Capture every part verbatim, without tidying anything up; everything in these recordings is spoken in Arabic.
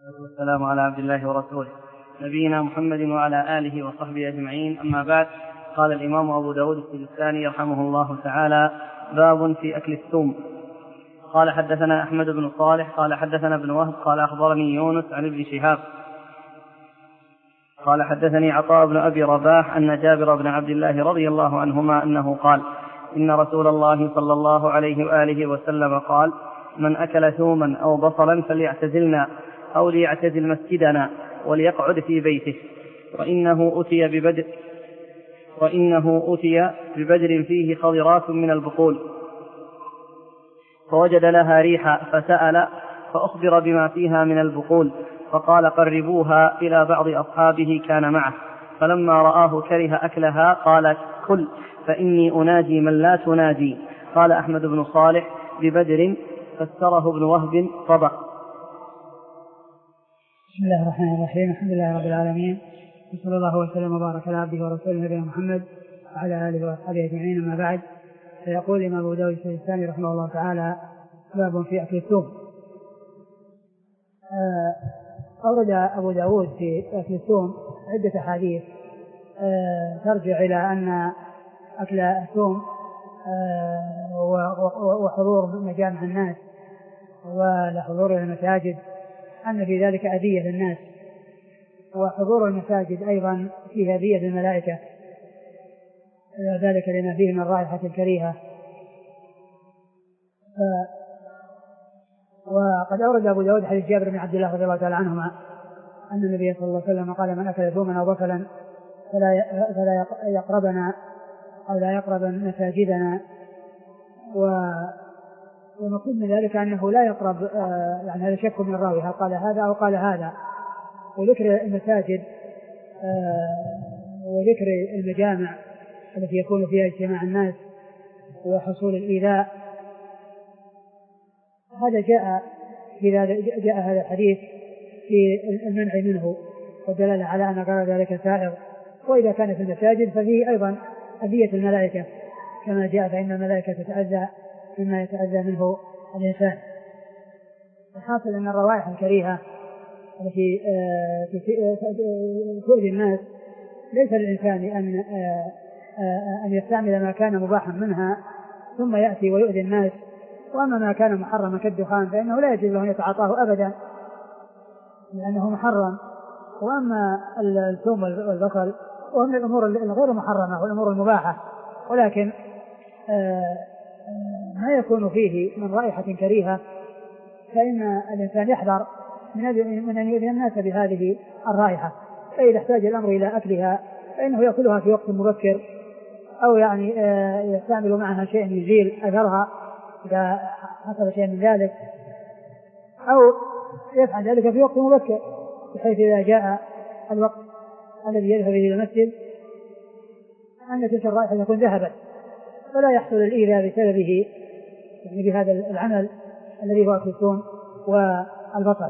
والسلام على عبد الله ورسوله نبينا محمد وعلى آله وصحبه أجمعين. أما بعد، قال الإمام أبو داود السجستاني رحمه الله تعالى: باب في أكل الثوم. قال حدثنا أحمد بن صالح قال حدثنا ابن وهب قال أخبرني يونس عن ابن شهاب قال حدثني عطاء بن أبي رباح أن جابر بن عبد الله رضي الله عنهما أنه قال: إن رسول الله صلى الله عليه وآله وسلم قال: من أكل ثوما أو بصلا فليعتزلنا أو ليعتزل مسجدنا وليقعد في بيته، وإنه أتي ببدر وإنه أتي ببدر فيه خضرات من البقول فوجد لها ريحا فسأل فأخبر بما فيها من البقول فقال: قربوها إلى بعض أصحابه كان معه، فلما رآه كره أكلها قال: كل فإني أناجي من لا تناجي. قال أحمد بن صالح: ببدر، فسره ابن وهب صبا. بسم الله الرحمن الرحيم. الحمد لله رب العالمين، وصلى الله وسلم وبارك على عبده ورسوله نبينا محمد وعلى آله وأصحابه أجمعين. أما بعد، فيقول الإمام أبو داود السجستاني رحمه الله تعالى: باب في أكل الثوم. أورد أبو داود في أكل الثوم عدة حديث ترجع إلى أن أكل الثوم وحضور مجامع الناس وحضور المساجد أن في ذلك أذية للناس، وحضور المساجد أيضا فيه أذية للملائكة، ذلك لما فيه من الرائحة الكريهة. وقد أورد أبو داود حديث جابر بن عبد الله رضي الله تعالى عنهما أن النبي صلى الله عليه وسلم قال: من أكل ثوما أو بصلا فلا فلا يقربنا أو لا يقرب مساجدنا. والمقصود من ذلك أنه لا يقرب، يعني هذا شك من الراوي هل قال هذا أو قال هذا. وذكر المساجد وذكر المجامع التي يكون فيها اجتماع الناس وحصول الإيذاء، هذا جاء في هذا جاء هذا الحديث في المنع منه والدلالة على أن غير ذلك سائغ. وإذا كان في المساجد ففيه أيضا أذية الملائكة كما جاء، فإن الملائكة تتأذى مما يتأذى منه الإنسان. الحاصل أن الروائح الكريهة التي تؤذي الناس ليس للإنسان أن أن يستعمل ما كان مباحا منها ثم يأتي ويؤذي الناس. وأما ما كان محرما كالدخان فإنه لا يجوز له أن يتعاطاه أبدا لأنه محرم. وأما الثوم والبصل وهم من الأمور الغير محرمة والأمور المباحة، ولكن ما يكون فيه من رائحة كريهة فإن الإنسان يحذر من أن يؤذي الناس بهذه الرائحة. فإذا احتاج الأمر إلى أكلها فإنه يأكلها في وقت مبكر، أو يعني يستعمل معها شيء يزيل أثرها إذا حصل شيء من ذلك، أو يفعل ذلك في وقت مبكر بحيث إذا جاء الوقت الذي يذهب إلى المسجد أن تلك الرائحة تكون ذهبت فلا يحصل الإيذاء بسببه، يعني بهذا العمل الذي هو أكل الثوم والبصل.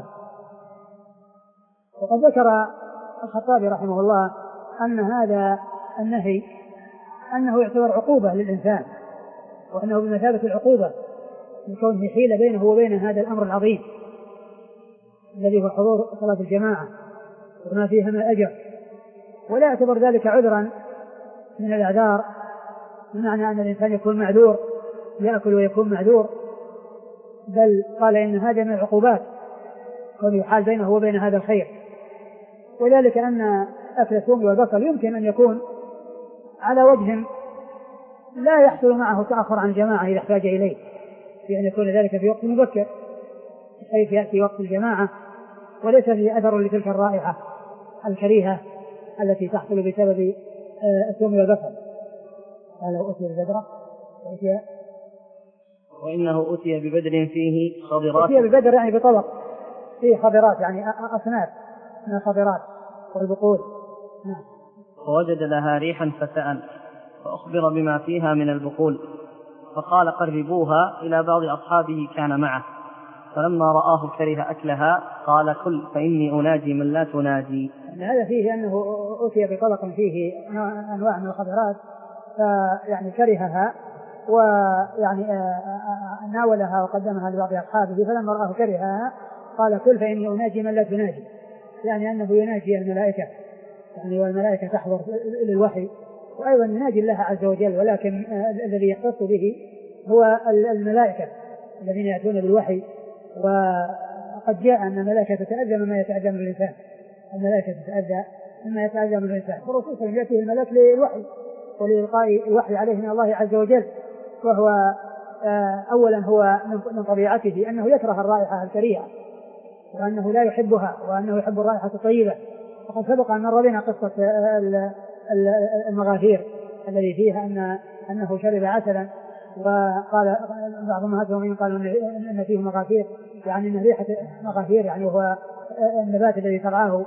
وقد ذكر الخطابي رحمه الله أن هذا النهي أنه يعتبر عقوبة للإنسان، وأنه بمثابة العقوبة لكونه حيل بينه وبين هذا الأمر العظيم الذي هو حضور صلاة الجماعة وما فيها من أجر. ولا يعتبر ذلك عذرا من الأعذار، بمعنى أن الإنسان يكون معذور يأكل ويكون معذور، بل قال إن هذا من العقوبات كون يحال بينه وبين هذا الخير. وذلك أن أكل الثوم والبصل يمكن أن يكون على وجه لا يحصل معه تأخر عن الجماعة إذا احتاج إليه، بأن يكون ذلك في وقت مبكر حيث يأتي وقت الجماعة وليس فيه أثر لتلك الرائحة الكريهة التي تحصل بسبب الثوم والبصل. قال: أتي ببدر وإنه أتي ببدر فيه خضرات. أتي ببدر يعني بطبق فيه خضرات، يعني أصناف من الخضرات والبقول. نعم. فوجد لها ريحا فسأل فأخبر بما فيها من البقول فقال: قربوها إلى بعض أصحابه كان معه، فلما رآه كره أكلها قال: كل فإني أناجي من لا تناجي. هذا فيه أنه أتي بطبق فيه أنواع من الخضرات فيعني كرهها ويعني ناولها وقدمها لبعض أصحابه، فلما رآه كرهها قال كل فإني أناجي من لا تناجي، يعني أنه يناجي الملائكة، يعني والملائكة تحضر للوحي، وأيضا يناجي الله عز وجل، ولكن الذي يختص به هو الملائكة الذين يأتون بالوحي. وقد جاء أن الملائكة تتأذى مما يتأذى من الإنسان، الملائكة تتأذى مما يتأذى من الإنسان، والرسول صلى الله عليه وسلم يأتيه الملك للوحي ولإلقاء الوحي عليه من الله عز وجل. وهو أولا هو من طبيعته أنه يكره الرائحة الكريهة، وأنه لا يحبها، وأنه يحب الرائحة الطيبة. وقد سبق أن مر بنا قصة المغافير الذي فيها أن أنه شرب عسلا، وقال بعض المهاجرين قالوا أن فيه مغافير، يعني أن ريحة مغافير يعني هو النبات الذي ترعاه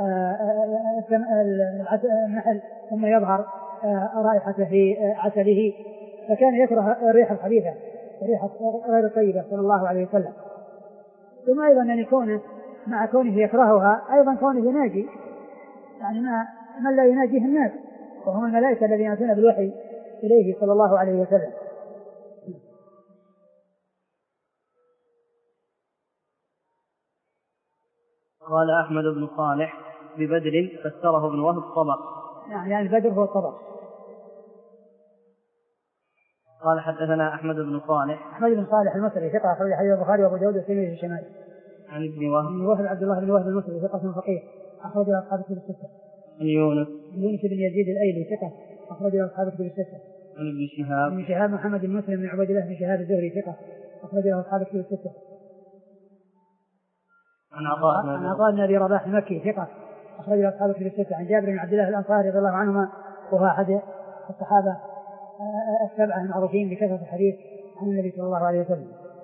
النحل ثم يظهر رائحته في عسله، فكان يكره الريح الخبيثة الريحة غير طيبة صلى الله عليه وسلم. ثم أيضا أن يكون مع كونه يكرهها أيضا كونه يناجي، يعني ما من لا يناجيه الناس، وهم الملائكة الذين يأتون بالوحي إليه صلى الله عليه وسلم. قال أحمد بن صالح ببدر فسره ابن وهب طبق، يعني البدر هو الطبق. قال حدثنا أحمد بن صالح أحمد بن صالح المصري ثقة أخرج حديث البخاري وأبو داود والترمذي في الشمال. عن ابن وهب بن وهب عبد الله بن وهب المصري ثقة فقيه أخرج له أصحاب الكتب الستة. عن يونس يونس بن يزيد الأيلي ثقة أخرج له أصحاب الكتب الستة. عن ابن شهاب ابن شهاب محمد بن مسلم بن عبيد الله بن شهاب الزهري ثقة أخرج له أصحاب الكتب الستة. عن عطاء عن عطاء بن أبي رباح المكي ثقة أخرج له أصحاب الكتب الستة. عن جابر بن عبد الله الأنصاري رضي الله عنهما وهو أحد الصحابة السبعة المعروفين بكثرة الحديث عن النبي صلى الله عليه وسلم.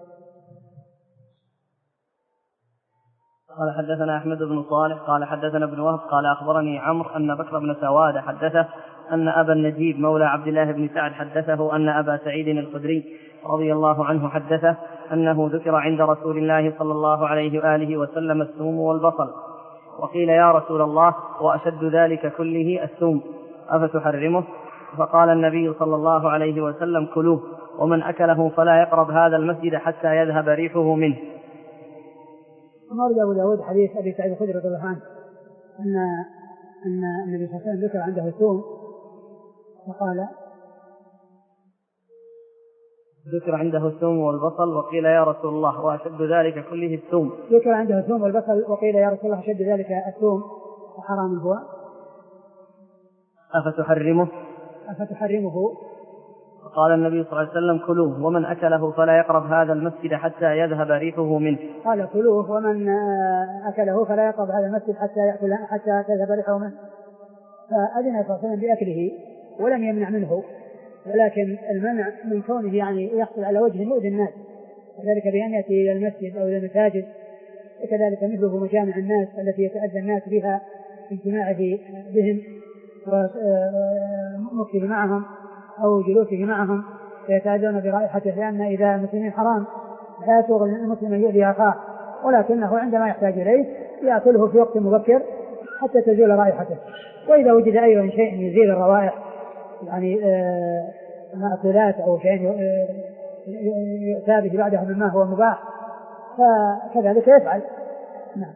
قال حدثنا أحمد بن صالح قال حدثنا ابن وهب قال أخبرني عمرو أن بكر بن سواد حدثه أن أبا النجيب مولى عبد الله بن سعد حدثه أن أبا سعيد الخدري رضي الله عنه حدثه أنه ذكر عند رسول الله صلى الله عليه وآله وسلم الثوم والبصل، وقيل يا رسول الله وأشد ذلك كله الثوم أفتحرمه؟ فقال النبي صلى الله عليه وسلم كلوه، ومن أكله فلا يقرب هذا المسجد حتى يذهب ريحه منه. أمر أبو داود حديث أبي سعيد الخدري رضي الله عنه أن أن النبي صلى الله عليه وسلم ذكر عنده الثوم، فقال ذكر عنده الثوم والبصل وقيل يا رسول الله وأشد ذلك كله الثوم. ذكر عنده الثوم والبصل وقيل يا رسول الله أشد ذلك الثوم، وحرام هو أفتحرمه؟ أفتحرمه؟ قال النبي صلى الله عليه وسلم كلوه، ومن أكله فلا يقرب هذا المسجد حتى يذهب ريحه منه. قال كلوه ومن أكله فلا يقرب هذا المسجد حتى يأكل حتى تذهب ريحه منه. فأذن صلى الله عليه وسلم بأكله ولم يمنع منه، ولكن المنع من كونه يعني يحصل على وجه يؤذي الناس، وذلك بأن يأتي إلى المسجد أو إلى المساجد، وكذلك مثله مجامع الناس التي يتأذى الناس بها اجتماعه بهم ومكثه معهم أو جلوسه معهم فيتأذون برائحته، لأن إذا المسلمين حرام لا يسوغ المسلم أن يؤذي أخاه، ولكنه عندما يحتاج إليه يأكله في وقت مبكر حتى تزول رائحته. وإذا وجد أيضا شيء يزيل الروائح يعني مأكولات أو شيء يؤتى به بعدها مما هو مباح فكذلك يفعل. نعم.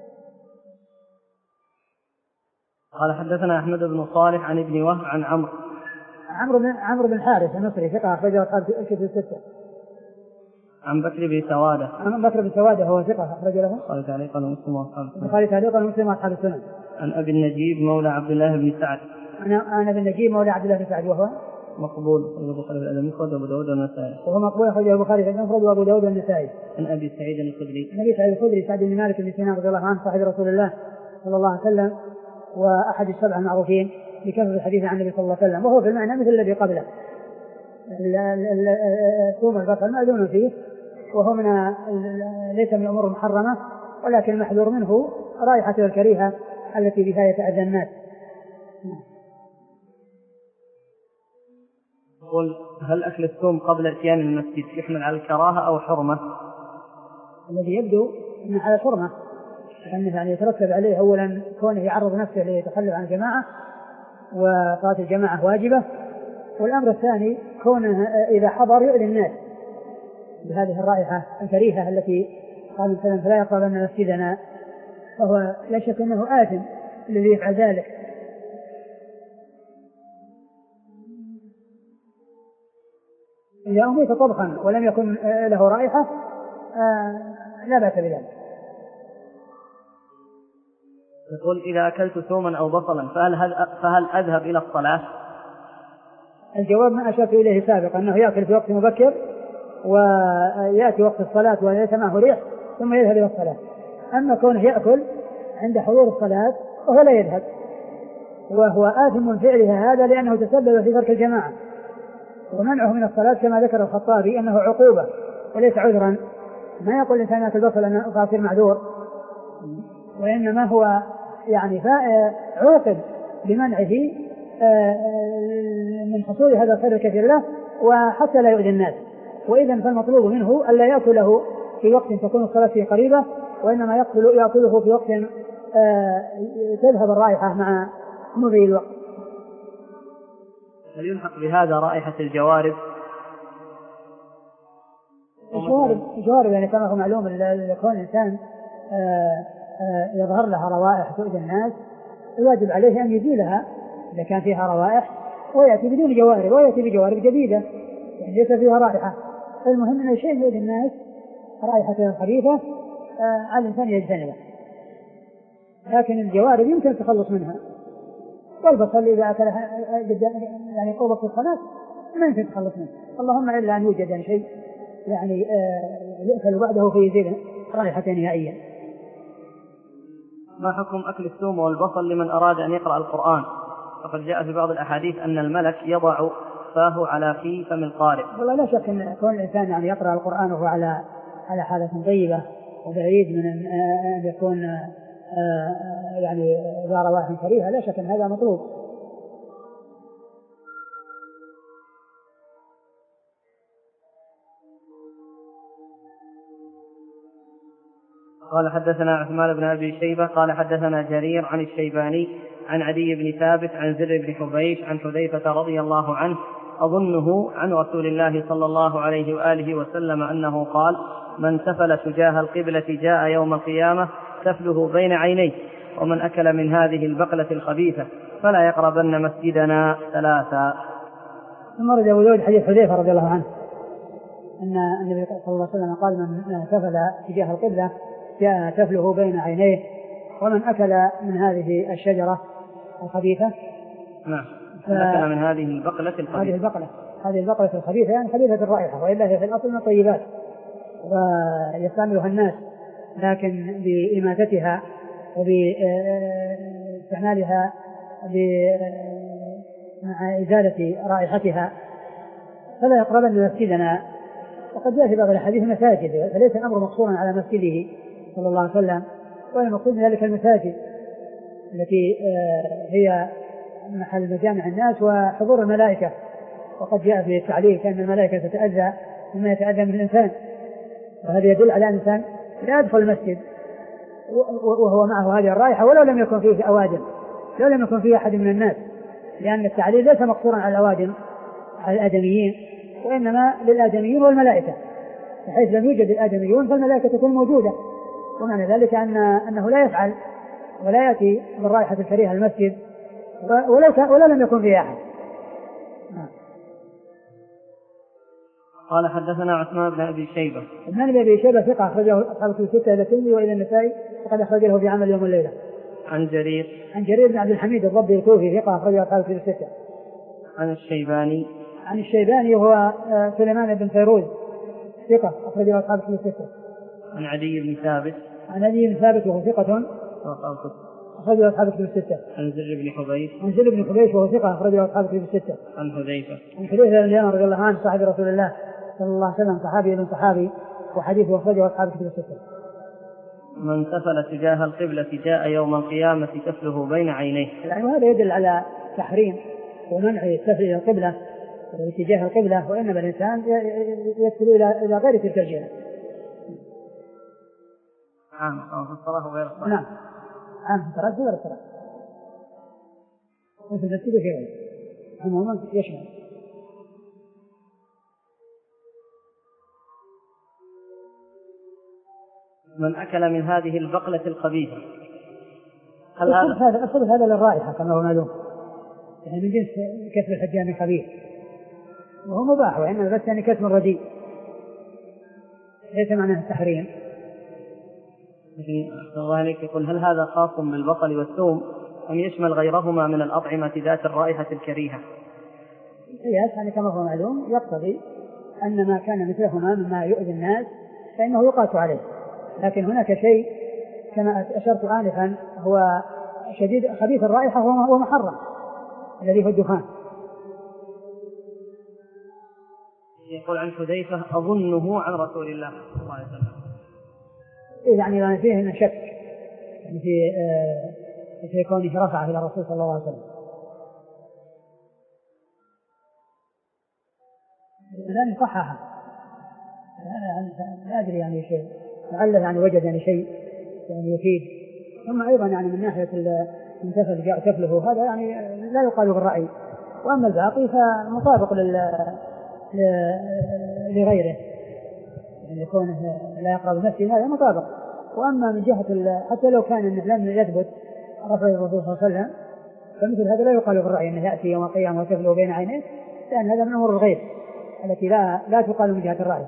قال حدثنا أحمد بن صالح عن ابن وهب عن عمرو عمرو بن عمرو بن حارث المصري ثقة أخرجه أصحاب الكتب الستة. عن بكر بن سوادة عن بكر بن سوادة هو ثقة أخرج له قال تعليقا مسلم وأصحاب السنن. قال تعليقا مسلم وأصحاب السنن. عن أبي النجيب مولى عبد الله بن سعد أنا أنا ابن النجيب مولى عبد الله بن سعد وهو مقبول أخرجه البخاري في الأدب المفرد وأبو داود والنسائي وهو مقبول أخرجه البخاري في الأدب المفرد وأبو داود والنسائي. عن أبي سعيد الخدري النبي سعيد الخدري سعد بن مالك بن سنان رضي الله عنه صاحب رسول الله صلى الله عليه وسلم وأحد السبع المعروفين بكثرة الحديث عن النبي صلى الله عليه وسلم، وهو في المعنى مثل الذي قبله. ثوم البصل مأذون فيه وهو من ليس من الأمور المحرمة، ولكن محذور منه رائحته الكريهة التي بها يتأذى الناس. قل هل أكل الثوم قبل إتيان المسجد يحمل على الكراهة أو حرمة؟ الذي يبدو أنه على الحرمة، لأنه يعني يترتب عليه أولا كونه يعرض نفسه ليتخلف عن الجماعة وصلاة الجماعة واجبة، والأمر الثاني كونه إذا حضر يؤذي الناس بهذه الرائحة الكريهة التي قال مثلا فلا يقربن مسجدنا، فهو لا شك أنه آثم الذي يفعل ذلك. إذا أميت طبخا ولم يكن له رائحة لا بأس بذلك. يقول إذا أكلت ثوما أو بصلا فهل, فهل أذهب إلى الصلاة؟ الجواب ما أشرت إليه سابقا أنه يأكل في وقت مبكر ويأتي وقت الصلاة وليس معه ريح ثم يذهب إلى الصلاة. أما كونه يأكل عند حضور الصلاة فهو لا يذهب، وهو آثم من فعلها هذا لأنه تسبب في ترك الجماعة، ومنعه من الصلاة كما ذكر الخطابي أنه عقوبة وليس عذرا. ما يقول الإنسان يأكل بصل أنه فاصير معذور، وإنما هو يعني عوقب بمنعه من حصول هذا الخير الكثير له وحتى لا يؤذي الناس. وإذا فالمطلوب منه ألا يأكله في وقت تكون الصلاة فيه قريبة، وإنما يأكله في وقت تذهب الرائحة مع مضي الوقت. هل يلحق بهذا رائحة الجوارب؟ الجوارب الجوارب يعني كما هو معلوم لكون الإنسان يظهر لها روائح تؤذي الناس يجب عليه أن يزيلها إذا كان فيها روائح، ويأتي بدون جوارب ويأتي بجوارب جديدة يعني ليس فيها رائحة. المهم أن الشيء يؤذي الناس رائحة خبيثة على الإنسان يجتنبه، لكن الجوارب يمكن التخلص منها. والبصل إذا أكلها يعني قوة في الصلاة ما يمكن التخلص منه، اللهم إلا أن يوجد يعني شيء يعني يأكل بعده فيزيل رائحة نهائية. ما حكم أكل الثوم والبصل لمن أراد أن يقرأ القرآن؟ فقد جاء في بعض الأحاديث أن الملك يضع فاه على في فم القارئ. والله لا شك أن كون الإنسان يعني يقرأ القرآن وهو على على حالة طيبة وبعيد من أن يكون يعني ذا روائح كريهة، لا شك أن هذا مطلوب. قال حدثنا عثمان بن أبي شيبة قال حدثنا جرير عن الشيباني عن عدي بن ثابت عن زر بن حبيش عن حذيفة رضي الله عنه أظنه عن رسول الله صلى الله عليه وآله وسلم أنه قال: من سفل تجاه القبلة جاء يوم القيامة سفله بين عينيه، ومن أكل من هذه البقلة الخبيثة فلا يقربن مسجدنا ثلاثا. ثم رد أبو داود حديث حذيفة رضي الله عنه أن النبي صلى الله عليه وسلم قال: من سفل تجاه القبلة جاء سفله بين عينيه، ومن أكل من هذه الشجرة الخبيثة نعم ف... أكل من هذه البقلة الخبيثة هذه البقلة هذه البقلة الخبيثة يعني خبيثة الرائحة، وإلا هي في الأصل من الطيبات ويستعملها الناس، لكن بإماتتها وباستعمالها مع إزالة رائحتها فلا يقربن مسجدنا. وقد جاء في بعض الحديث مساجد، فليس الأمر مقصورا على مسجده صلى الله عليه وسلم، والمقصود من ذلك المساجد التي هي محل مجامع الناس وحضور الملائكة. وقد جاء في التعليل كأن الملائكة تتأذى مما يتأذى من الإنسان، وهذا يدل على أن الإنسان لا يدخل المسجد وهو معه هذه الرائحة ولو لم يكن فيه أوادم، لو لم يكن فيه أحد من الناس، لأن التعليل ليس مقصورا على الأوادم على الآدميين، وإنما للآدميين والملائكة، بحيث لم يوجد الآدميون فالملائكة تكون موجودة، ومعنى ذلك أن أنه لا يفعل ولا يأتي بالرائحة الكريهة المسجد ولو, ولو لم يكن فيه أحد. قال حدثنا عثمان بن أبي شيبة. عثمان بن أبي شيبة ثقة أخرجه أصحاب الستة إلى الترمذي وإلى النسائي، وقد أخرج له في عمل يوم الليلة. عن جرير عن جرير بن عبد الحميد الضبي الكوفي ثقة أخرجه أصحاب الستة. عن الشيباني عن الشيباني وهو سليمان بن فيروز ثقة أخرجه أصحاب الستة. عن عدي بن ثابت عن عدي بن ثابت وهو ثقة أخرجه أصحاب الستة. عن زر بن حبيش عن زر بن حبيش وهو ثقة أخرجه أصحاب الستة. عن حذيفة عن حذيفة بن اليمان رضي الله عنه صاحب رسول الله صلى الله عليه وسلم صحابي ابن صحابي، وحديثه أخرجه أصحاب الستة. من سفل تجاه القبلة جاء يوم القيامة سفله بين عينيه. يعني هذا يدل على تحريم ومنع السفل إلى القبلة واتجاه القبلة، وإنما الإنسان يسفل إلى إلى غير تلك الجهة. عام أو في الصلاة وغير الصلاة. نعم عام في الصلاة وغير الصلاة، وفي المسجد وغيره عموما يشمل. من أكل من هذه البقلة الخبيثة. هل هذا الخبث هذا للرائحة كما هو معلوم، يعني من جنس كسب الحجام الخبيث وهو مباح، وإنما بس يعني كسب رديء ليس معناه التحريم. الله عليك يقول هل هذا خاص بالبصل والثوم أم يشمل غيرهما من الأطعمة ذات الرائحة الكريهة؟ القياس يعني كما هو معلوم يقتضي أن ما كان مثلهما مما يؤذي الناس فإنه يقاس عليه، لكن هناك شيء كما أشرت آنفا هو شديد خبيث الرائحة هو محرم الذي هو الدخان. يقول عن حذيفة أظنه عن رسول الله صلى الله عليه وسلم. يعني ما فيه من شك يعني في آه في كونه رفعه إلى الرسول صلى الله عليه وسلم. الآن صححه لا أدري يعني شيء لعله يعني وجد يعني شيء يعني يفيد. ثم أيضا يعني من ناحية المنتفل جاء كفله هذا يعني لا يقال بالرأي، وأما الباقي فمطابق لل لغيره يعني يكون لا يقرب نفسه هذا مطابق. وأما من جهة حتى لو كان لم يثبت رفع الرسول صلى الله عليه وسلم فمثل هذا لا يقال بالرأي أنه يأتي يوم القيامة وكفله بين عينيه، لأن هذا من أمور الغيب التي لا لا تقال من جهة الرأي.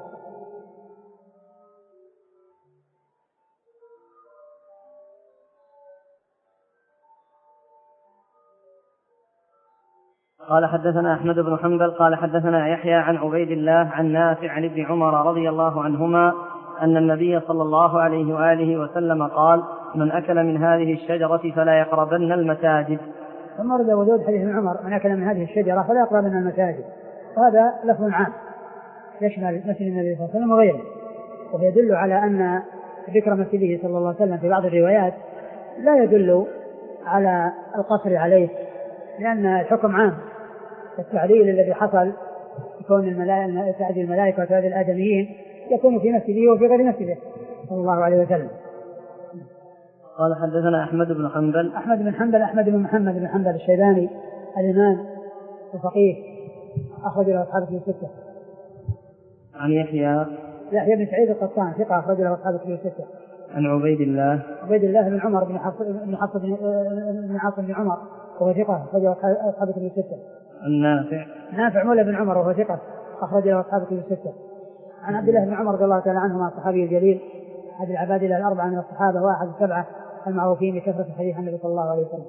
قال حدثنا أحمد بن حنبل قال حدثنا يحيى عن عبيد الله عن نافع عن ابن عمر رضي الله عنهما أن النبي صلى الله عليه وآله وسلم قال من أكل من هذه الشجرة فلا يقربن المساجد. ثم رد وجود حديث ابن عمر من أكل من هذه الشجرة فلا يقربن المساجد، وهذا لفظ عام يشمل مسجد النبي صلى الله عليه وسلم وغيره، ويدل على أن ذكر مسجده صلى الله عليه وسلم في بعض الروايات لا يدل على القصر عليه، لأن الحكم عام. التعليل الذي حصل يكون الملائكة تعدي الملائكة وتعدي الآدميين يكون في مسجده وفي غير مسجده صلى الله عليه وسلم. قال حدثنا أحمد بن حنبل أحمد بن حنبل أحمد بن محمد بن حنبل الشيباني الإمام الفقيه أخرج له أصحاب الكتب الستة. عن يحيى يحيى بن سعيد القطان ثقة أخرج له أصحاب الكتب الستة. عن عبيد الله عبيد الله بن عمر بن حفص بن حفص بن عاصم بن عمر وهو ثقة أخرج له أصحاب الكتب الستة. النافع نافع مولى بن عمر وهو ثقة أخرج له أصحاب الكتب الستة. عن عبد الله بن عمر رضي الله تعالى عنهما الصحابي الجليل أحد العبادلة الأربعة من الصحابة واحد السبعة المعروفين بكثرة حديث النبي صلى الله عليه وسلم.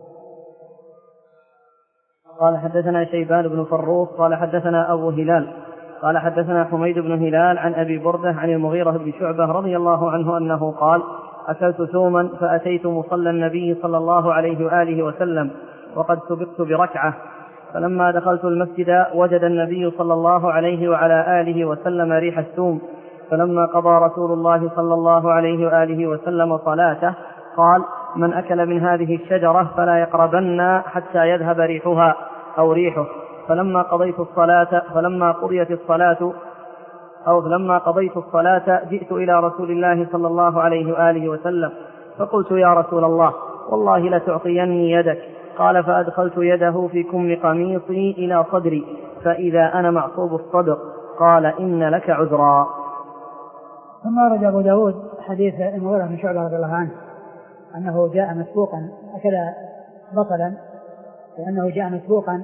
قال حدثنا شيبان بن فروخ قال حدثنا أبو هلال قال حدثنا حميد بن هلال عن أبي بردة عن المغيرة بن شعبة رضي الله عنه أنه قال أكلت ثوما فأتيت مصلى النبي صلى الله عليه وآله وسلم وقد سبقت بركعة، فلما دخلت المسجد وجد النبي صلى الله عليه وعلى آله وسلم ريح الثوم، فلما قضى رسول الله صلى الله عليه وآله وسلم صلاته قال من أكل من هذه الشجرة فلا يقربن حتى يذهب ريحها أو ريحه. فلما قضيت الصلاة فلما قضيت الصلاة أو فلما قضيت الصلاة جئت إلى رسول الله صلى الله عليه وآله وسلم فقلت يا رسول الله والله لتعطيني يدك. قال فأدخلت يده في كم قميصي إلى صدري فإذا أنا معصوب الصدر. قال إن لك عذرا. ثم رد أبو داود حديث المغيرة بن شعبة رضي الله عنه أنه جاء مسبوقا أكل بصلا، وأنه جاء مسبوقا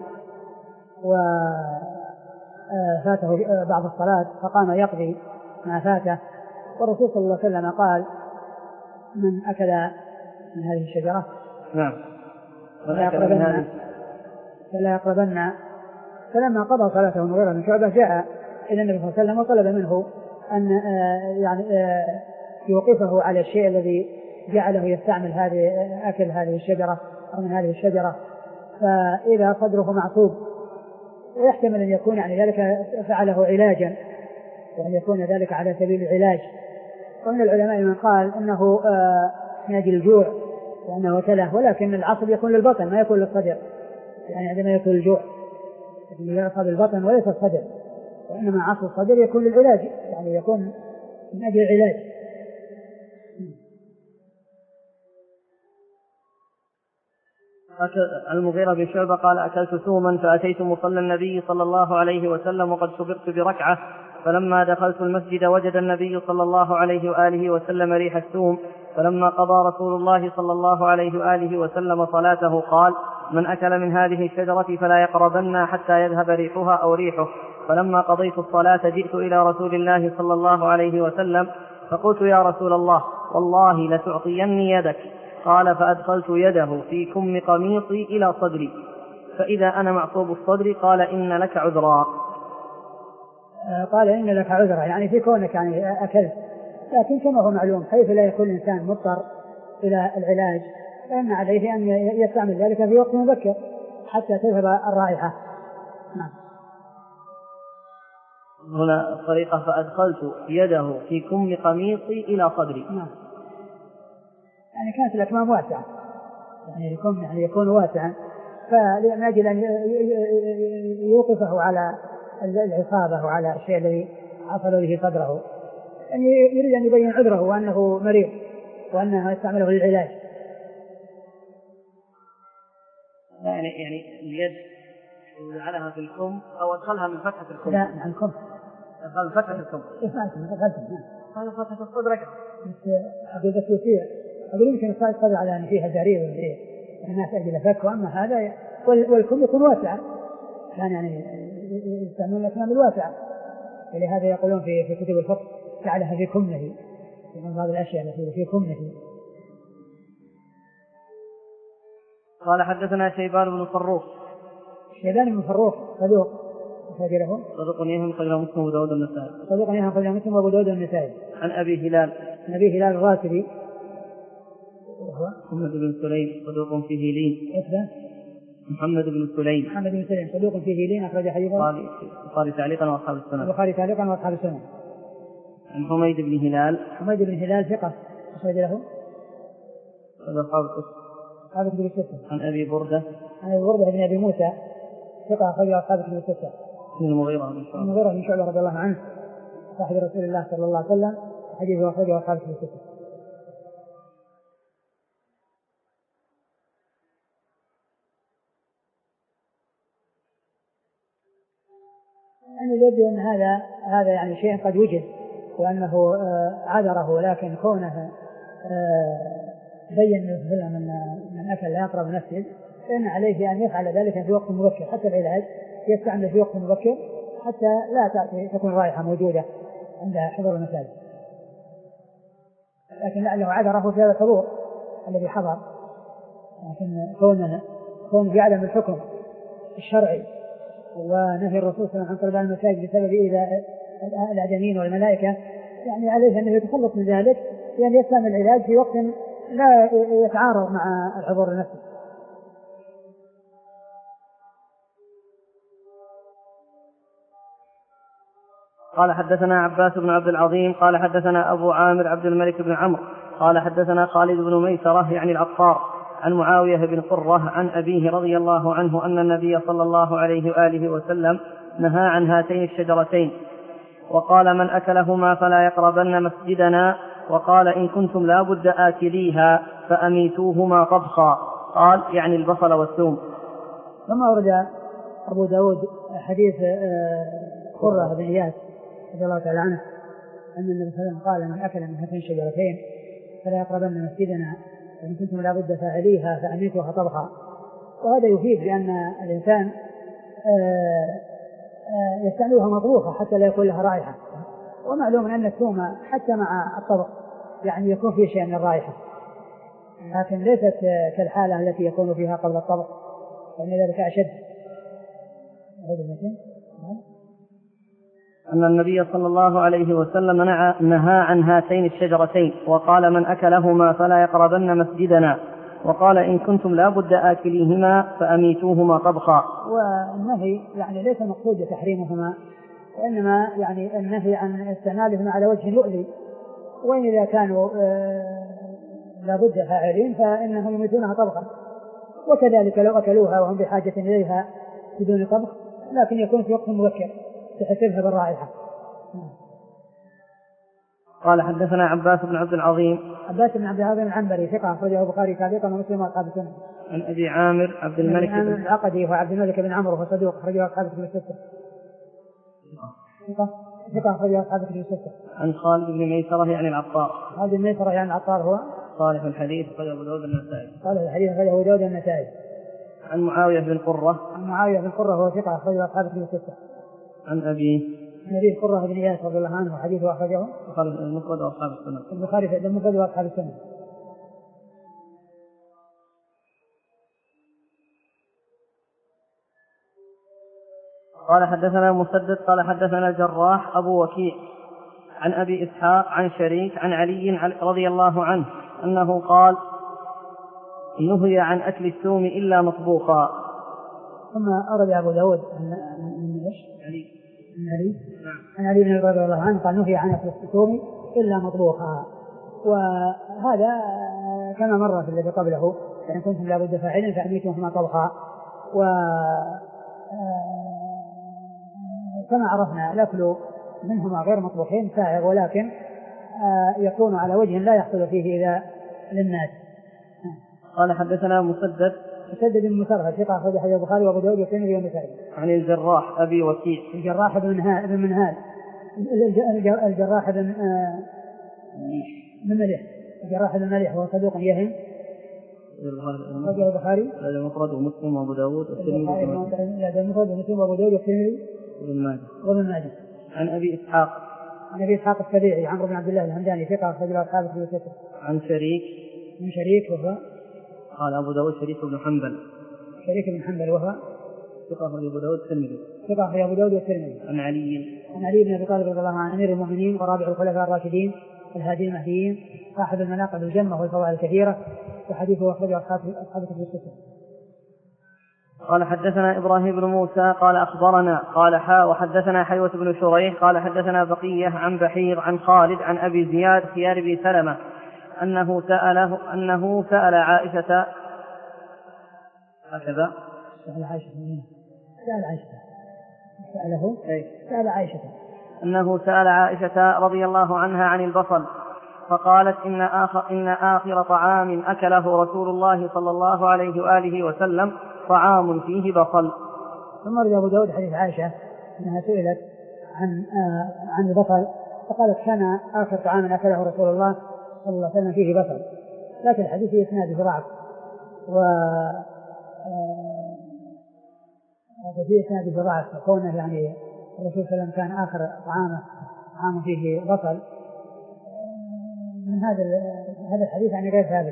وفاته بعض الصلاة فقام يقضي ما فاته، والرسول صلى الله عليه وسلم قال من أكل من هذه الشجرة نعم فلا يقربن فلا يقربن. فلما قضى صلاته المغيرة بن شعبة جاء إلى النبي صلى الله عليه وسلم وطلب منه أن يعني يوقفه على الشيء الذي جعله يستعمل هذه أكل هذه الشجرة أو من هذه الشجرة، فإذا صدره معصوب ويحتمل أن يكون يعني ذلك فعله علاجا وأن يكون ذلك على سبيل العلاج. ومن العلماء من قال أنه من أجل الجوع وأنه تله، ولكن العصب يكون للبطن ما يكون للصدر، يعني عندما يكون الجوع يصاب البطن وليس الصدر، وإنما عصب الصدر يكون للعلاج يعني يكون من أجل العلاج. المغيرة بن شعبة قال أكلت ثوما فأتيت مصلى النبي صلى الله عليه وسلم وقد سبقت بركعة، فلما دخلت المسجد وجد النبي صلى الله عليه وآله وسلم ريح الثوم، فلما قضى رسول الله صلى الله عليه وآله وسلم صلاته قال: من أكل من هذه الشجرة فلا يقربن حتى يذهب ريحها أو ريحه. فلما قضيت الصلاة جئت إلى رسول الله صلى الله عليه وسلم فقلت: يا رسول الله، والله لتعطيني يدك. قال: فأدخلت يده في كم قميصي إلى صدري، فإذا أنا معصوب الصدر. قال: إن لك عذرا. قال: إن لك عذرا، يعني في كونك يعني أكلت، لكن كما هو معلوم حيث لا يكون الإنسان مضطر إلى العلاج فإن عليه أن يستعمل ذلك في وقت مبكر حتى تذهب الرائحة. نعم. هنا الطريقة: فأدخلت يده في كم قميصي إلى صدري. نعم. يعني كانت الأكمام واسعة، يعني يكون يعني يكون واسعا، فمن أجل أن يوقفه على العصابة وعلى الشيء الذي حصل به صدره، يعني يريد أن يبين عذره وأنه مريض وأنه يستعمله للعلاج. يعني يعني اليد جعلها في الكم أو أدخلها من فتحة الكم؟ لا، عن الكم. أدخل من فتحة الكم. إيه فاتح؟ هذا فتحة الصدر. بس أقول بس وسيع، أقول يمكن الصدر على أن فيها جرير وفيه الناس أجل فك، وأما هذا والكم يكون واسعا، كان يعني يستعملون الأكمام الواسعة، ولهذا يقولون في في كتب الفقه جعلها في كمه، من بعض الأشياء التي في كمه. قال: حدثنا شيبان بن فروخ. شيبان بن فروخ صدوق أخرج له صدوق يهم أخرج له مسلم وأبو داود والنسائي. صدوق يهم أخرج له مسلم وأبو داود والنسائي. عن أبي هلال. عن أبي هلال الراسبي وهو محمد بن سليم صدوق فيه لين. اسمه محمد بن سليم. محمد بن سليم صدوق فيه لين، أخرج حديثه البخاري تعليقا وأصحاب السنن. البخاري تعليقا وأصحاب السنن. عن حميد بن هلال. حميد بن هلال ثقة أخرج له أصحاب الكتب الستة. عن أبي بردة. عن أبي بردة بن أبي موسى ثقة أخرج أصحاب الكتب الستة. من المغيرة بن شعبة. المغيرة بن شعبة رضي الله عنه صاحب رسول الله صلى الله عليه وسلم، حديثه أخرجه أصحاب الكتب الستة. أنا يبدو أن هذا هذا يعني شيء قد وجد وأنه عذره، لكن كونه بين من من أكل لا يقرب مسجد فإن عليه أن يفعل ذلك في وقت مبكر، حتى العلاج يستعمل في وقت مبكر حتى لا تأتي تكون رائحة موجودة عند حضور المساجد. لكن لعله عذره في هذا الحضور الذي حضر، لكن كونه كونه يعلم الحكم الشرعي ونهي الرسول صلى الله عليه وسلم عن طلب المساجد بسبب إيذاء الآدميين والملائكة، يعني عليه أنه يتخلص من ذلك لأن يستعمل العلاج في وقت لا يتعارض مع الحضور النفسي. قال: حدثنا عباس بن عبد العظيم قال: حدثنا أبو عامر عبد الملك بن عمرو قال: حدثنا خالد بن ميسرة يعني العطار عن معاوية بن قرة عن أبيه رضي الله عنه أن النبي صلى الله عليه وآله وسلم نهى عن هاتين الشجرتين، وقال: من أكلهما فلا يقربن مسجدنا، وقال: إن كنتم لا بد آكليها فأميتوهما طبخا. قال: يعني البصل والثوم. ثم أورد أبو داود حديث قرة بن إياس رضي الله تعالى عنه أن النبي صلى الله عليه وسلم قال: من أكل من هاتين الشجرتين فلا يقربن مسجدنا، وإن كنتم لا بد فاعليها فأميتوها طبخا. وهذا يفيد بأن الإنسان يستعملها مطبوخة حتى لا يكون لها رائحة، ومعلوم أن الثوم حتى مع الطبخ يعني يكون فيه شيء من الرائحة، لكن ليست كالحالة التي يكون فيها قبل الطبخ، فإن ذلك أشد. أن النبي صلى الله عليه وسلم نهى عن هاتين الشجرتين، وقال: من أكلهما فلا يقربن مسجدنا، وقال: إن كنتم لا بد آكليهما فأميتوهما طبخا. والنهي يعني ليس مقصود بتحريمهما، وإنما يعني النهي عن استعمالهما على وجه يؤذي، وإن إذا كانوا لا بد فاعلين فإنهم يميتونها طبخا، وكذلك لو أكلوها وهم بحاجة إليها بدون طبخ لكن يكون في وقت مبكر بحيث تذهب الرائحة. قال: حدثنا عباس بن عبد العظيم. عباس بن عبد العظيم العنبري ثقة أخرجه البخاري تعليقا ومسلم وأصحاب السنن. عن أبي عامر عبد الملك بن العقدي وعبد الملك بن عمرو وصدوق أخرجه أصحاب الكتب الستة. ثقة ثقة أخرجه أصحاب الكتب الستة. عن خالد بن ميسرة يعني العطار. خالد بن ميسرة يعني العطار هو صالح الحديث أخرجه أبو داود النسائي. صالح الحديث أخرجه أبو داود النسائي. عن معاوية بن قرة. عن معاوية بن قرة هو ثقة أخرجه أصحاب الكتب الستة. عن أبي عن أبي قرة بن إياس رضي الله عنه وحديثه أخرجه المفرد وأصحاب السنة. البخاري في المفرد وأصحاب السنة. قال حدثنا مسدد قال حدثنا الجراح أبو وكيع عن أبي إسحاق عن شريك عن علي رضي الله عنه أنه قال نهي عن أكل الثوم إلا مطبوخا. ثم أرد أبو داود عن علي عن علي عن علي بن رضي الله عنه قال نهي عن أكل الثوم إلا مطبوخا. وهذا كما مر في الذي قبله فإن كنتم لا بد فاعلا فأميتوهما طبخا. و كما عرفنا الأكل منهما غير مطبوخين سائغ ولكن يكون على وجه لا يحصل فيه إذا للناس. قال حدثنا مسدد مسدد بن مسرهد ثقة أخرجه حديث البخاري وأبو داود والترمذي والنسائي. عن الجراح أبي وكيع الجراح بن منهال بن منهال الجراح بن من مليح الجراح بن مليح هو صدوق يهم أخرجه البخاري المفرد ومسلم وأبو داود والترمذي المفرد ومسلم وأبو داود والترمذي وابن ماجه. عن أبي إسحاق عن أبي إسحاق السبيعي عمرو بن عبد الله الهمداني ثقة أخرجه أصحاب الكتب الستة. عن شريك من شريك وهو قال أبو داود شريك بن حنبل شريك بن حنبل وهو ثقة أخرجه أبو داود والترمذي. ثقة أخرجه أبو داود والترمذي. عن علي عن علي بن أبي طالب رضي الله عنه أمير المؤمنين ورابع الخلفاء الراشدين الهادي المهديين صاحب المناقب الجمة والفضائل الكثيرة وحديثه أخرجه أصحاب الكتب الستة. قال حدثنا إبراهيم بن موسى قال أخبرنا قال حا وحدثنا حيوة بن شريح قال حدثنا بقية عن بحير عن خالد عن أبي زياد خيار بن سلمة أنه سأله أنه سأل عائشة هكذا سأل عائشة سأل عائشة سأله سأل عائشة أنه سأل عائشة رضي الله عنها عن البصل فقالت إن آخر, إن آخر طعام أكله رسول الله صلى الله عليه وآله وسلم طعام فيه بصل. ثم رد أبو داود حديث عائشة أنها سئلت عن آه عن البصل فقالت كان آخر طعام أكله رسول الله صلى الله عليه وسلم فيه بصل. لكن الحديث فيه إسناد ضعف و وفيه إسناد ضعف فكونه يعني الرسول صلى الله عليه وسلم كان آخر طعامه طعام فيه بصل من هذا هذا الحديث يعني غير ثابت.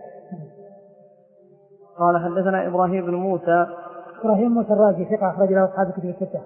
قال حدثنا إبراهيم بن موسى إبراهيم موسى الرازي ثقة أخرج له أصحاب الكتب الستة.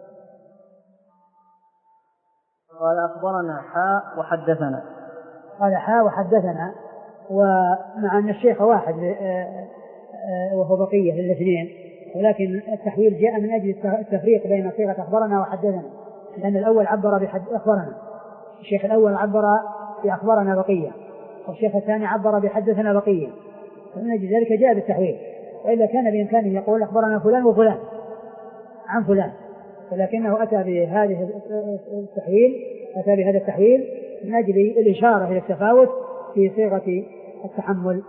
قال أخبرنا حاء وحدثنا قال حاء وحدثنا ومع أن الشيخ واحد وهو بقية للاثنين ولكن التحويل جاء من أجل التفريق بين صيغة أخبرنا وحدثنا لأن الأول عبر بأخبرنا الشيخ الأول عبر بأخبرنا بقية والشيخ الثاني عبر بحدثنا بقية فمن أجل ذلك جاء بالتحويل وإلا كان بإمكانه يقول أخبرنا فلان وفلان عن فلان ولكنه أتى بهذه التحويل أتى بهذا التحويل من أجل الإشارة إلى التفاوت في صيغة التحمل.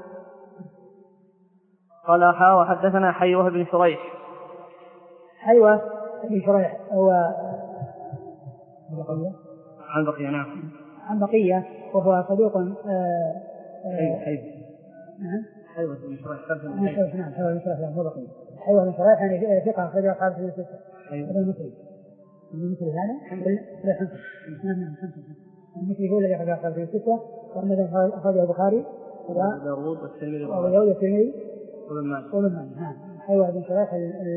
قال حا وحدثنا حيوة بن شريح حيوة بن شريح هو عن بقية نعم عن بقية وهو صدوق حيوة نعم حيوة بن شريح نعم حيوة بن شريح هو بقية حيوة بن شريح يعني ثقة أخرج أصحاب الكتب الستة. هذا المصري المصري هذا لا حنفي نعم نعم حنفي المصري هو الذي أخرج أصحاب الكتب الستة وأن أخرجه البخاري وأبو داود والترمذي وأبو داود والترمذي وابن ماجه وابن ماجه. نعم حيوة بن شريح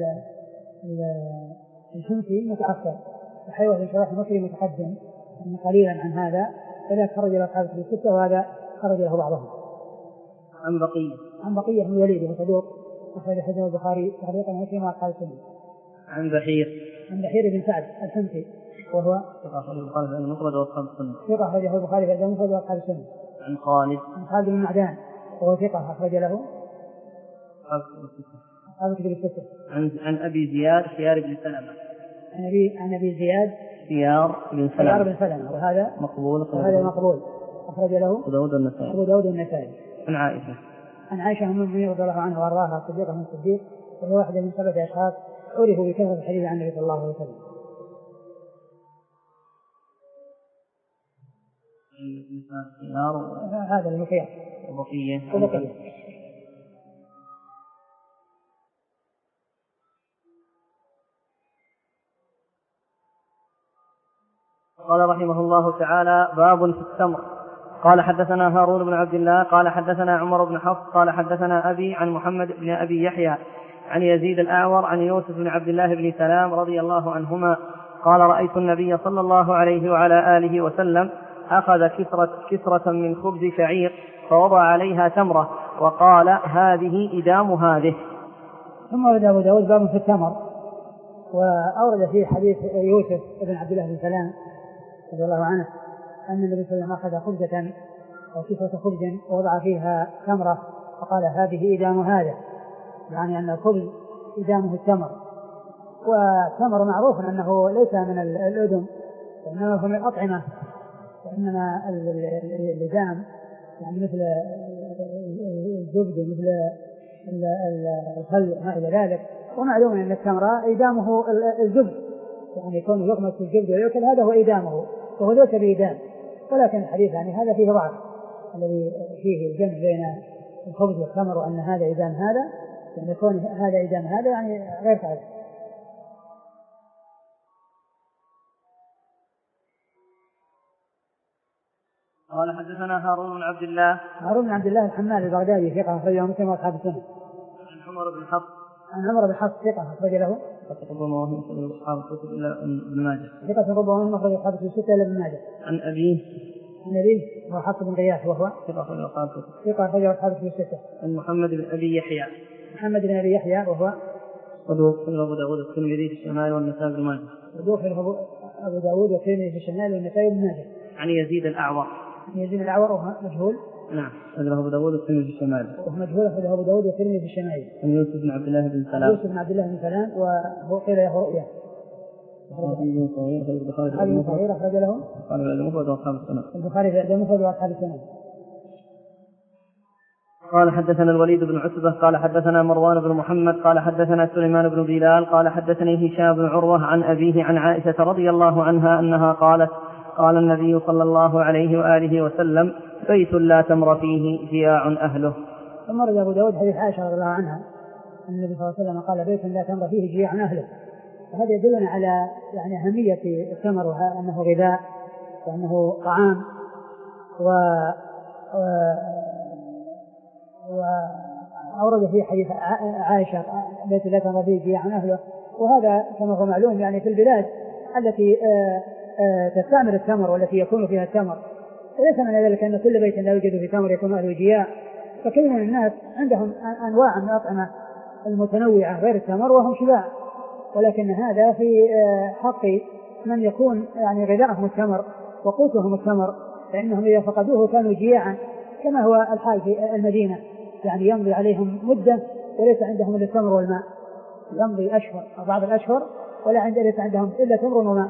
الحنفي متأخر وحيوة بن شريح المصري متقدم قليلا عن هذا فلا خرج له أصحاب الكتب الستة وهذا خرج له بعضهم. عن بقية عن بقية بن الوليد وهو صدوق أخرج حديثه البخاري تعليقا ومسلم وأصحاب السنة. عن بحير عن بحير بن سعد الحنفي وهو ثقة أخرجه البخاري في المفرد وأصحاب السنة. ثقة أخرجه البخاري في المفرد وأصحاب السنة. عن خالد عن خالد بن معدان وهو ثقة أخرج له أصحاب الكتب الستة. عن عن أبي زياد خيار بن سلمة عن أبي عن أبي زياد خيار بن سلمة خيار بن سلمة وهذا مقبول وهذا مقبول أخرج له أبو داود النسائي أبو داود النسائي. عن عائشة عن عائشة أم المؤمنين رضي الله عنها وأرضاها صديقة من الصديق وهي واحدة من سبعة أشخاص عرفوا بكثرة الحديث عن النبي صلى الله عليه وسلم. هذا المخيار وبقية وبقية. قال رحمه الله تعالى: باب في التمر. قال حدثنا هارون بن عبد الله قال حدثنا عمر بن حفص قال حدثنا أبي عن محمد بن أبي يحيى عن يزيد الأعور عن يوسف بن عبد الله بن سلام رضي الله عنهما قال: رأيت النبي صلى الله عليه وعلى آله وسلم أخذ كسرة, كسرة من خبز شعير فوضع عليها تمرة وقال: هذه إدام هذه. ثم ورد أبو داود باب في التمر، وأورد فيه حديث يوسف بن عبد الله بن سلام رضي الله عنه أن النبي صلى الله عليه وسلم أخذ خبزة أو كسرة خبز ووضع فيها تمرة فقال: هذه إدام هذا، يعني أن الخبز إدامه التمر. والتمر معروف أنه ليس من الأدم وإنما هو من الأطعمة، وإنما الإدام يعني مثل الزبد ومثل الخل وما إلى ذلك. ومعلوم أن التمر إدامه الزبد، يعني يكون لقمة الزبد ويأكل، هذا هو إدامه، وهو ليس بإدام. ولكن الحديث يعني هذا فيه ضعف، الذي فيه الجمع بين الخبز والتمر وأن هذا إدام هذا، يعني يكون هذا إدام هذا يعني غير صحيح. قال حدثنا هارون بن عبد الله هارون بن عبد الله الحمال البغدادي ثقة أخرجه مسلم وأصحاب السنة. عن عمر بن حفص عن عمر بن حفص ثقة أخرج له ربما وهم أخرج أصحاب الكتب إلا ابن ماجه. ثقة ربما وهم أخرج أصحاب الكتب الستة إلا ابن ماجه. عن أبيه عن أبيه هو حفص بن غياث وهو ثقة أخرج أصحاب الكتب ثقة أخرج أصحاب الكتب الستة. عن محمد بن أبي يحيى محمد بن أبي يحيى وهو صدوق أبو داود الترمذي في الشمال والنسائي بن ماجه. صدوق أبو داود والترمذي في الشمال والنسائي بن ماجه. عن يزيد الأعور يزيد الأعور وهو مجهول. نعم أخرجه أبو داود والترمذي في الشمال. وهو مجهول أخرجه أبو داود والترمذي في الشمال. عن يوسف بن عبد الله بن سلام يوسف بن عبد الله بن سلام وهو قيل له رؤيا. هذه صغيرة هذه صغيرة أخرج له قال المفرد وأصحاب السنة. البخاري في المفرد وأصحاب السنة. قال حدثنا الوليد بن عتبة قال حدثنا مروان بن محمد قال حدثنا سليمان بن بلال قال حدثني هشام بن عروة عن أبيه عن عائشة رضي الله عنها أنها قالت: قال النبي صلى الله عليه وآله وسلم: بيت لا تمر فيه جياع أهله. ثم ورد أبو داود حديث عائشة رضي الله عنها أن النبي صلى الله عليه وسلم قال: بيت لا تمر فيه جياع أهله. وهذا يدلنا على يعني أهمية التمر وأنه غذاء وأنه طعام و, و... وأورد فيه حديث عائشة: بيت لا تمر فيه جياع أهله. وهذا كما هو معلوم يعني في البلاد التي تستعمل التمر والتي يكون فيها التمر، وليس من ذلك أن كل بيت لا يوجد فيه تمر يكون أهله جياع. فكل من الناس عندهم أنواع من الأطعمة المتنوعة غير التمر وهم شباع، ولكن هذا في حق من يكون يعني غذاءهم التمر وقوتهم التمر، فإنهم إذا فقدوه كانوا جياعا، كما هو الحال في المدينة، يعني يمضي عليهم مدة وليس عندهم إلا التمر والماء، يمضي أشهر أو بعض الأشهر ولا عند ليس عندهم إلا تمر وماء.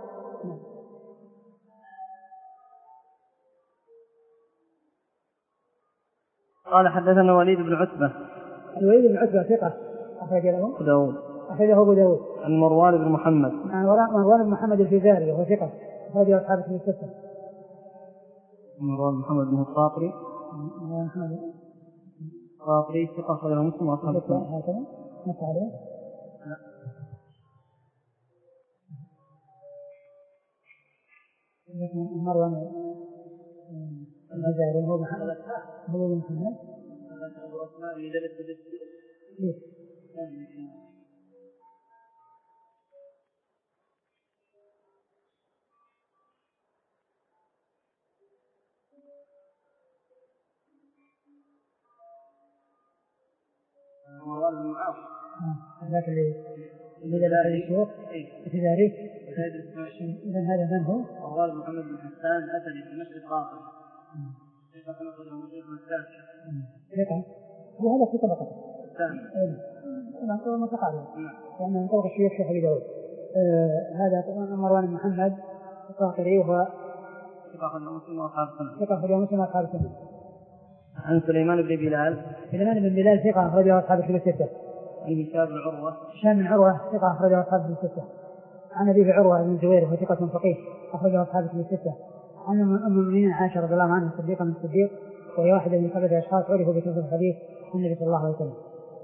قال حدثنا الوليد بن عتبة. الوليد بن عتبة ثقة أخرج له أبو داود أخرجه أبو داود. عن مروان بن محمد عن مروان بن محمد الفزاري وهو ثقة أخرجه أصحاب الكتب الستة. مروان بن محمد بن الطاطري مروان محمد الطاطري ثقة أخرجه مسلم وأصحاب السنة. هكذا نص عليه. مروان الفزاري هو محمد هو بن محمد ذاك اللي اللي ذا الشيوخ الفزاري. إذن هذا من هو؟ مروان محمد بن حسان أثري في مشرق قاطر. ثقة وهذا في طبقة طبعا متقارب لأنه من طبق الشيوخ شيخ أبي داود. هذا مروان محمد الطاقري وهو ثقة أخرجه مسلم وأصحاب السنة. ثقة أخرجه مسلم وأصحاب السنة. عن سليمان بن بلال سليمان بن بلال ثقة أخرجه أصحاب الكتب الستة. عن هشام بن عروة هشام بن عروة ثقة أخرجه أصحاب الكتب الستة. عن أبيه عروة بن الزبير وهو ثقة فقيه أخرجه أصحاب الكتب الستة. عن أم المؤمنين عائشة رضي الله عنها صديقة من الصديق، وهي واحدة من سبعة أشخاص عرفوا بكثرة الحديث عن النبي صلى الله عليه وسلم.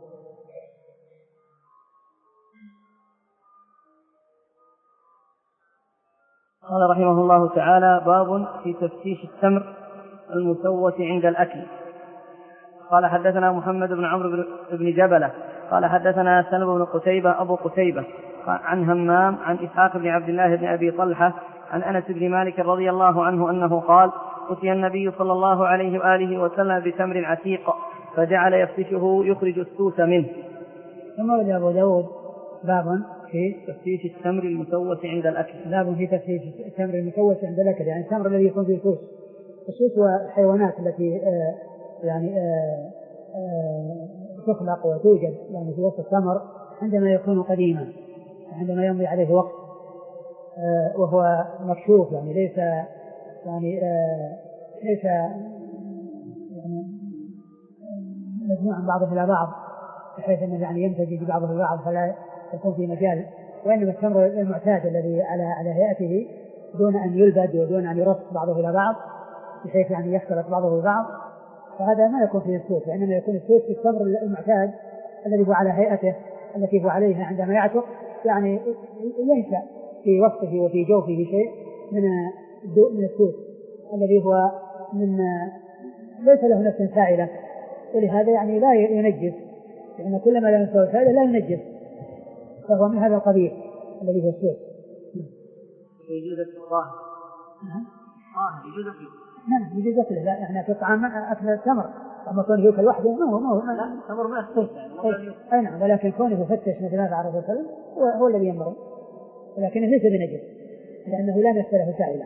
قال رحمه الله تعالى: باب في تفتيش التمر المسوس عند الأكل. قال حدثنا محمد بن عمرو بن جبلة قال حدثنا سلم بن قتيبة أبو قتيبة عن همام عن إسحاق بن عبد الله بن أبي طلحة عن أنس بن مالك رضي الله عنه أنه قال: أتي النبي صلى الله عليه وآله وسلم بتمر عتيق فجعل يفتشه يخرج السوس منه. ثم ورد أبو داود باب في تفتيش التمر المسوس عند الأكل. باب في تفتيش التمر المسوس عند الأكل، يعني التمر الذي يكون فيه سوس. السوس هو الحيوانات التي آه يعني آه آه تخلق وتوجد يعني في وسط التمر عندما يكون قديما، عندما يمضي عليه وقت آه وهو مكشوف، يعني ليس يعني آه ليس يعني مجموعا بعضه إلى بعض بحيث أنه يعني يمتزج بعضه ببعض فلا يكون في مجال، وإنما التمر المعتاد الذي على على هيئته دون أن يلبد ودون أن يرص بعضه إلى بعض بحيث يعني يختلط بعضه ببعض، فهذا ما يكون فيه السوس، وإنما يكون السوس في التمر المعتاد الذي هو على هيئته التي هو عليها عندما يعتق، يعني ينشأ في وسطه وفي جوفه شيء من من السوس الذي هو من ليس له نفس سائلة، ولهذا يعني لا ينجس، لأن كل ما لا نفس سائلة لا ينجس، فهو من هذا القبيل الذي هو السوس. يجوز الطاهر. طاهر يجوز فيه. نعم يجوز أكله، لا احنا في الطعام أكل التمر، أما كونه يأكل لوحده ما هو ما هو لا التمر ما يختلف يعني. أي نعم، ولكن كونه يفتش مثل ما فعل الرسول صلى الله عليه وسلم هو, هو الذي ينبغي، ولكنه ليس بنجس لأنه لا نفس له سائلة،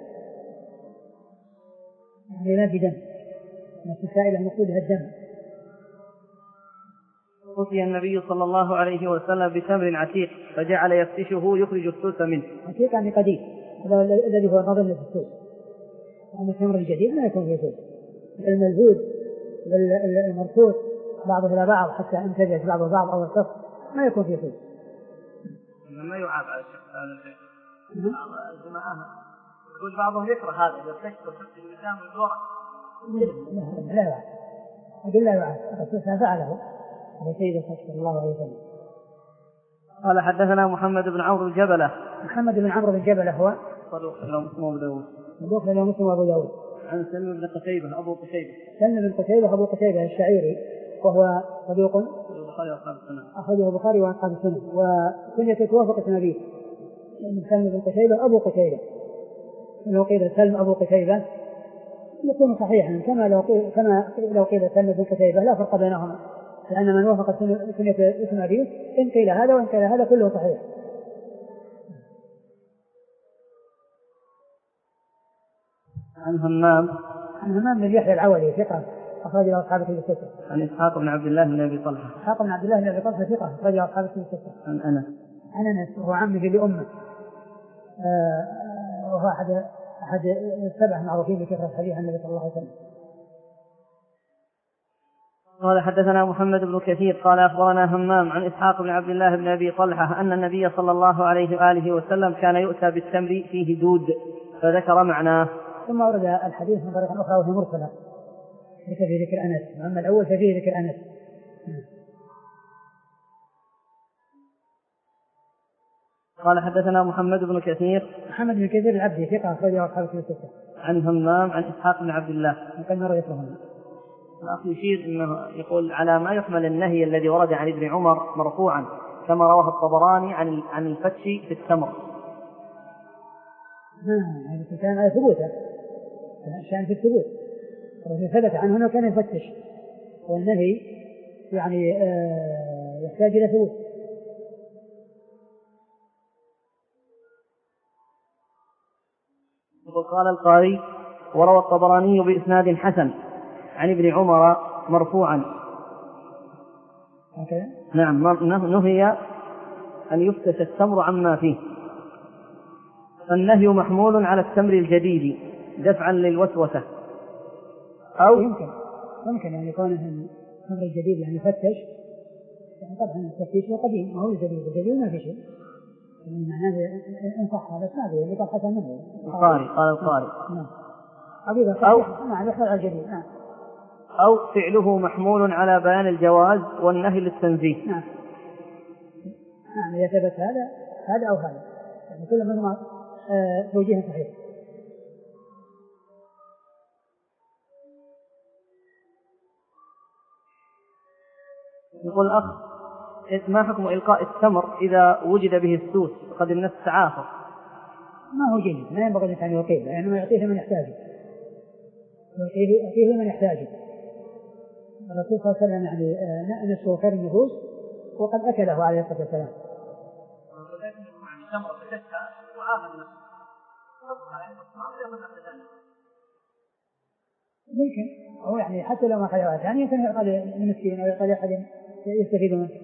يعني لا في دم، نفس السائلة المقصود بها الدم. أتي النبي صلى الله عليه وسلم بتمر عتيق فجعل يفتشه يخرج السوس منه. عتيق يعني قديم، هذا الذي هو نظم للسوس، أما التمر الجديد ما يكون فيه سوس، الملبود والمرصوص بعضه إلى بعض حتى امتزج بعضه بعض أو الصف ما يكون فيه سوس. ما يعاب على الشيخ هذا الشيء. الجماعة يقول بعضهم يكره هذا إذا فتشت وفتش المكان من الورق. لا لا لا أقول لا يعاب، الرسول فعله على سيد الخلق صلى الله عليه وسلم. قال حدثنا محمد بن عمرو بن جبلة. محمد بن عمرو بن جبلة هو صدوق له مسلم وأبو داود. صدوق له مسلم وأبو داود. عن سلم بن قتيبة أبو قتيبة. سلم بن قتيبة أبو قتيبة الشعيري، وهو صدوق أخرجه البخاري وأصحاب السنة، وكنيته توافق اسم سلم بن قتيبة أبو قتيبة، لو قيل سلم أبو قتيبة يكون صحيحا، كما لو قيل كما لو قيل سلم بن قتيبة لا فرق بينهما، لأن من وافق كنية اسم أبيه إن قيل هذا وإن قيل هذا كله صحيح. عن همام عن همام بن يحيى العولي ثقة أخرج له أصحاب الكتب الستة. عن إسحاق بن عبد الله بن أبي طلحة. إسحاق بن عبد الله بن أبي طلحة ثقة أخرج له أصحاب الكتب الستة. عن أنس. عن أنس وهو عمه لأمه، آه وهو أحد أحد السبع معروفين بكثرة الحديث عن النبي صلى الله عليه وسلم. قال حدثنا محمد بن كثير قال أخبرنا همام عن إسحاق بن عبد الله بن أبي طلحة أن النبي صلى الله عليه وآله وسلم كان يؤتى بالتمر فيه دود فذكر معناه. ثم ورد الحديث من طريق أخرى وهي مرسلة في ذكر أنس، أما الأول ففيه ذكر أنس. قال حدثنا محمد بن كثير. محمد بن كثير العبدي ثقة أخرجه أصحاب الكتب الستة. عن همام عن إسحاق بن عبد الله. وقد مر ذكرهم. الأخ يشير إنه يقول على ما يحمل النهي الذي ورد عن ابن عمر مرفوعا كما رواه الطبراني عن عن الفتش في التمر. هذا كان على ثبوته، شأن في الثبوت، الرسول ثبت عنه أنه كان يفتش، والنهي يعني آه يحتاج إلى ثبوت. وقال القاري وروى الطبراني بإسناد حسن عن ابن عمر مرفوعا. okay. نعم نهي أن يفتش التمر عما فيه، فالنهي محمول على التمر الجديد دفعا للوسوسة، أو يمكن ممكن أن يكون التمر الجديد يعني يفتش، يعني طبعا التفتيش هو قديم ما هو الجديد، الجديد ما في شيء يعني معناه إن صح هذا ما في اللي قال حسن منه القاري. قال القاري نعم عقيدة أو نعم يحمل على الجديد. نعم. أو فعله محمول على بيان الجواز والنهي للتنزيه. نعم. نعم إذا ثبت هذا هذا أو هذا يعني كل منهما آه توجيه صحيح. يقول الأخ ما حكم إلقاء التمر إذا وجد به السوس وقد الناس تعافى؟ ما هو جيد، ما ينبغي الإنسان يلقيه لأنه يعطيه من يحتاجه، يعطيه يعطيه من يحتاجه. الرسول صلى الله عليه وسلم يعني نفسه خير النفوس وقد أكله عليه الصلاة والسلام. ممكن هو يعني حتى لو ما خلوها ثاني يمكن يعطى للمسكين أو يعطى لأحد يستفيد منه.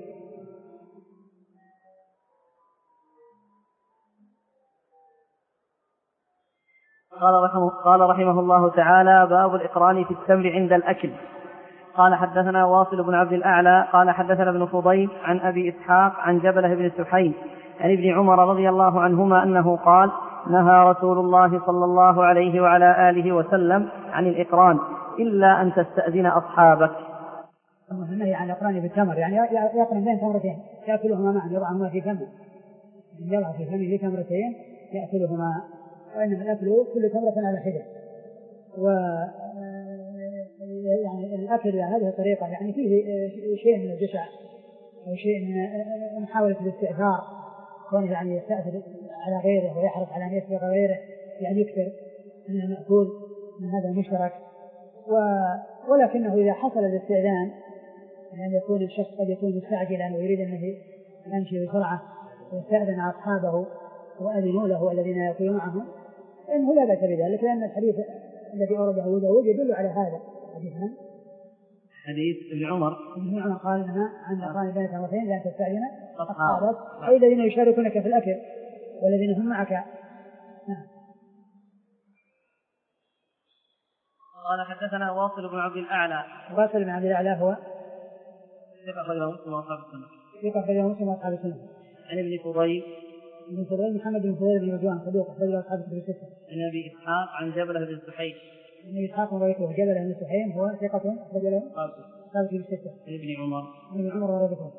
قال رحمه, قال رحمه الله تعالى: باب الإقران في التمر عند الأكل. قال حدثنا واصل بن عبد الأعلى قال حدثنا ابن فضيل عن أبي إسحاق عن جبلة بن سحيم عن ابن عمر رضي الله عنهما أنه قال: نهى رسول الله صلى الله عليه وعلى آله وسلم عن الإقران إلا أن تستأذن أصحابك. النهي عن الإقران بالتمر يعني يقرن بين تمرتين يأكلهما معا يضعهما في فمه، يضع في فمه في تمرتين يأكلهما، وإنما الأكل كل تمرة على حدة. و يعني الأكل بهذه الطريقة يعني فيه شيء من الجشع أو شيء من محاولة الاستئثار، كونه يعني يستأثر على غيره ويحرص على أن يسبق غيره، يعني يكثر من المأكول من هذا المشترك. و... ولكنه إذا حصل الاستئذان يعني يكون الشخص قد يكون مستعجلا ويريد أن يمشي بسرعة ويستأذن أصحابه وأذنوا له الذين يأكلون معه، إنه لا بأس بذلك، لأن الحديث الذي أورده أبو داود يدل على هذا. حديث من؟ حديث ابن عمر. ابن عمر قال لنا عن أقران بين تمرتين لا تستأذن أصحابك، أي الذين يشاركونك في الأكل والذين هم معك. نعم. قال حدثنا واصل بن عبد الأعلى. واصل بن عبد الأعلى هو ثقة أخرجه مسلم وأصحاب السنة. ثقة أخرجه مسلم وأصحاب السنة. عن ابن فضيل. ابن فضيل محمد بن فضيل بن رجوان صدوق أخرجه أصحاب الكتب الستة. عن أبي إسحاق عن جبلة بن سحيم. عن أبي إسحاق وغيره جبلة بن سحيم هو ثقة أخرجه أصحاب الكتب الستة. عن ابن عمر. عن ابن عمر ورده.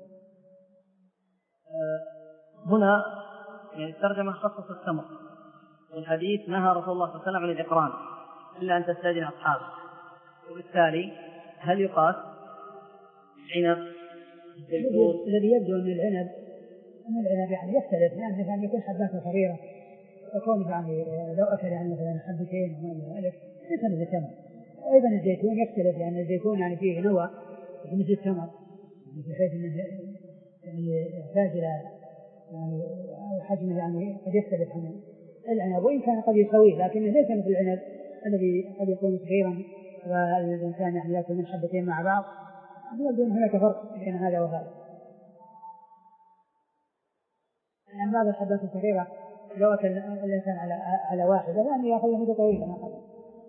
هنا الترجمة خصص التمر. الحديث نهى رسول الله صلى الله عليه وسلم عن الإقران إلا أن تستأذن أصحابه، وبالتالي هل يقاس عنب الذي يبدو أن العنب أن العنب يعني يختلف، يعني يعني يكون حبات صغيرة تكون يعني لو أكل يعني مثلا حبتين وما ألف ليس مثل التمر. وأيضا الزيتون يختلف، يعني الزيتون يعني فيه نوع مثل التمر بحيث أنه يعني يحتاج إلى يعني حجم يعني قد يختلف عن العنب، وإن كان قد يسويه لكنه ليس مثل العنب الذي قد يكون صغيرا والإنسان يعني يأكل من حبتين مع بعض. يبدو أن هناك فرق بين هذا وهذا، يعني بعض الحبات الصغيرة لو أكل الإنسان على على واحدة يعني يأخذ مدة طويلة ما قبل.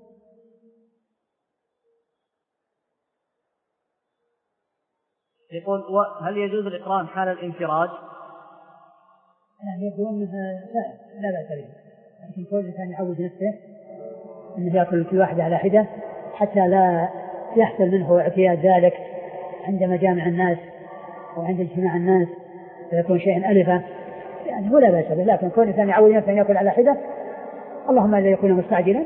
يقول: هل يجوز الإقران حال الانفراد؟ يعني يبدو أنه لا لا بأس به، لكن كل الإنسان يعود نفسه أنه يأكل كل واحدة على حدة حتى لا يحصل منه اعتياد ذلك عند مجامع الناس وعند اجتماع الناس فيكون شيئا ألفا، يعني هو لا بأس به. لكن كل إنسان يعود نفسه أن يأكل على حدة اللهم لا يكون مستعجلا.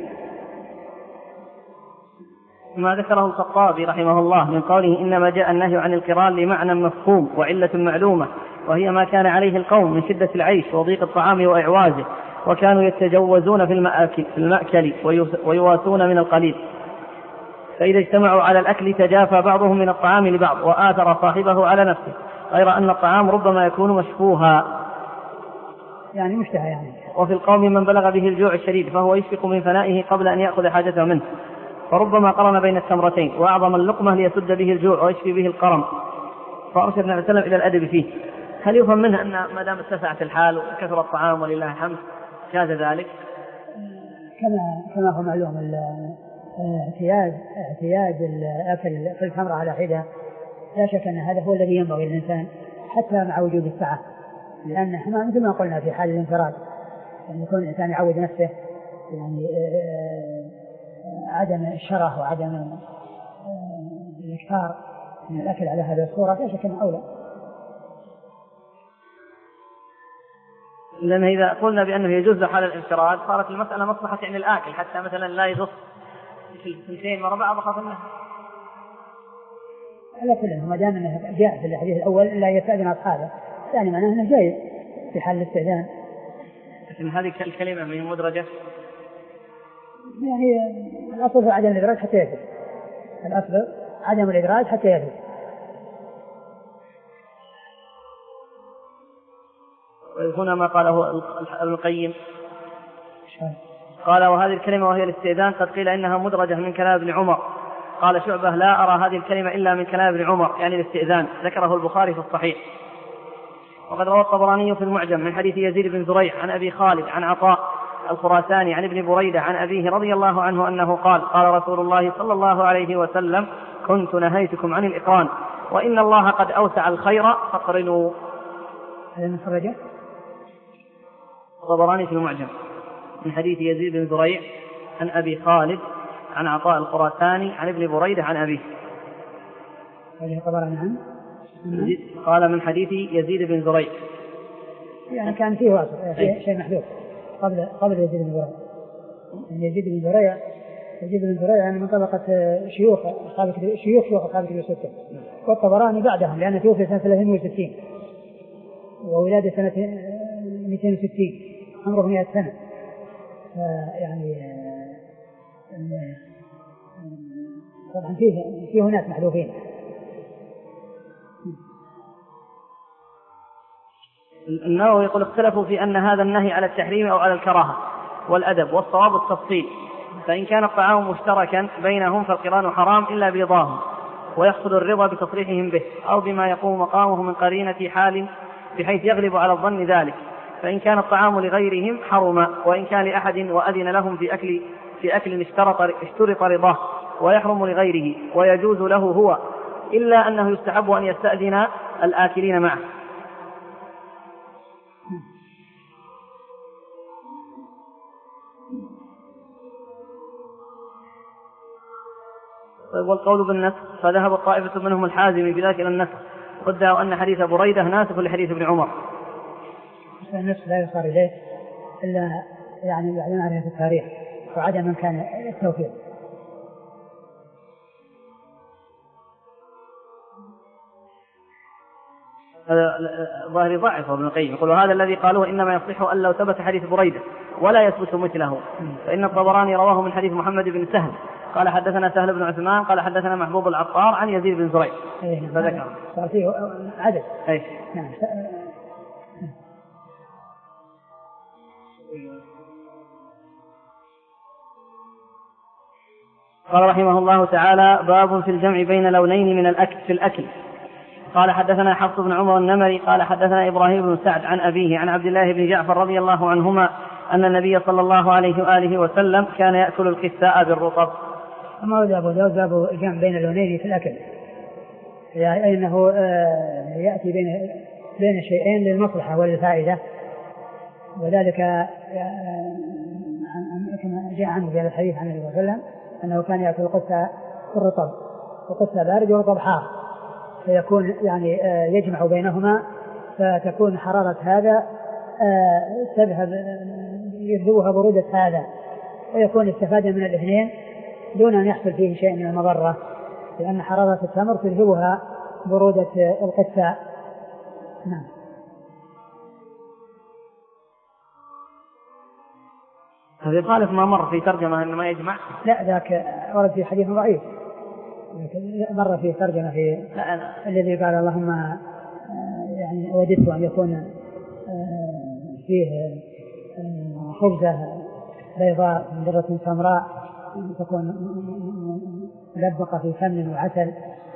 ما ذكره الخطابي رحمه الله من قوله: إنما جاء النهي عن القران لمعنى مفهوم وعلة معلومة، وهي ما كان عليه القوم من شدة العيش وضيق الطعام وإعوازه، وكانوا يتجوزون في المأكل, في المأكل ويواسون من القليل، فإذا اجتمعوا على الأكل تجافى بعضهم من الطعام لبعض وآثر صاحبه على نفسه، غير أن الطعام ربما يكون مشفوها يعني مشتهى يعني. وفي القوم من بلغ به الجوع الشديد فهو يشفق من فنائه قبل أن يأخذ حاجته منه، فربما قرن بين التمرتين وأعظم اللقمة ليسد به الجوع ويشفي به القرن، فأرشد النبي صلى الله عليه وسلم إلى الأدب فيه. هل يفهم منه أن ما دام اتسعت الحال وكثر الطعام ولله الحمد جاز ذلك؟ كما كما هو معلوم اعتياد اعتياد الأكل في التمر على حدة لا شك أن هذا هو الذي ينبغي للإنسان حتى مع وجود السعة، لأن احنا مثل ما قلنا في حال الانفراد أن يكون الإنسان يعود نفسه يعني عدم الشره وعدم الإكثار من الأكل على هذه الصورة لا شك أنه أولى. لأن إذا قلنا بأنه يجوز حال الانفراد صارت المسألة مصلحة يعني الآكل حتى مثلا لا يدص في الثنتين مرة بعض خاف منه. على كل ما دام أنه جاء في الحديث الأول لا يستأذن أصحابه ثاني معناه أنه جاي في حال الاستئذان. لكن هذه الكلمة من مدرجة يعني الأصل عدم الإدراج حتى يثبت. الأصل عدم الإدراج حتى يثبت. هنا ما قاله ابن القيم قال وهذه الكلمة وهي الاستئذان قد قيل إنها مدرجة من كلام ابن عمر. قال شعبة لا أرى هذه الكلمة إلا من كلام ابن عمر يعني الاستئذان ذكره البخاري في الصحيح. وقد روى الطبراني في المعجم من حديث يزيد بن زريع عن أبي خالد عن عطاء الخراساني عن ابن بريدة عن أبيه رضي الله عنه أنه قال قال رسول الله صلى الله عليه وسلم كنت نهيتكم عن الإقران وإن الله قد أوسع الخير فاقرنوا. هذا من خرجه الطبراني في المعجم من حديث يزيد بن زريع عن أبي خالد عن عطاء الخراساني عن ابن بريدة عن أبيه. هذه الطبراني عنه قال من حديث يزيد بن زريع يعني كان فيه واصل فيه شيء محذوف قبل قبل يزيد بن زريع. يزيد بن زريع يزيد بن زريع يعني من طبقة شيوخ أصحاب شيوخ شيوخ أصحاب كتب الستة. والطبراني بعدهم لأنه توفي سنة ثلاثمائة وستين وولادة سنة مئتين وستين عمره مئة سنة. يعني طبعا فيه فيه هناك محذوفين. النووي يقول اختلفوا في أن هذا النهي على التحريم أو على الكراهة والأدب والصواب التفصيل. فإن كان الطعام مشتركا بينهم فالقران حرام إلا برضاهم ويحصل الرضا بتصريحهم به أو بما يقوم مقامه من قرينة حال بحيث يغلب على الظن ذلك. فإن كان الطعام لغيرهم حرم وإن كان لأحد وأذن لهم في أكل في أكل اشترط اشترط رضاه ويحرم لغيره ويجوز له هو إلا أنه يستحب أن يستأذن الآكلين معه. والقول بالنسخ فذهب الطائفة منهم الحازم بذلك إلى النسخ وادعوا أن حديث بريدة ناسخ لحديث ابن عمر. النسخ لا يصار إليه إلا يعني بعد معرفة التاريخ وعدم من كان التوفيق. هذا ظاهر ضعف ابن القيم يقول هذا الذي قالوه إنما يصح أن لو ثبت حديث بريدة ولا يثبت مثله. فإن الطبراني رواه من حديث محمد بن سهل قال حدثنا سهل بن عثمان قال حدثنا محبوب العطار عن يزيد بن زريع فذكر صار فيه عدد. أي نعم. قال رحمه الله تعالى باب في الجمع بين لونين من الأكل في الأكل. قال حدثنا حفص بن عمر النمري قال حدثنا إبراهيم بن سعد عن أبيه عن عبد الله بن جعفر رضي الله عنهما أن النبي صلى الله عليه وآله وسلم كان يأكل القثاء بالرطب. أما هو أبو داود باب الجمع بين اللونين في الأكل يعني أنه يأتي بين بين شيئين للمصلحة والفائدة وذلك كما جاء عنه في الحديث عن النبي صلى الله عليه وسلم أنه كان يأكل القثاء بالرطب وقثاء بارد ورطب حار فيكون يعني يجمع بينهما فتكون حرارة هذا تذهب يذوبها برودة هذا ويكون استفادة من الاثنين دون أن يحصل فيه شيء من المضرة لأن حرارة التمر تذهبها برودة القثاء. نعم. هذا يخالف ما مر في ترجمة أنه ما يجمع. لا ذاك ورد في حديث ضعيف مر في ترجمة في الذي قال اللهم يعني وددت أن يكون فيه خبزة بيضاء من ذرة سمراء تكون ملبقة في سمن وعسل.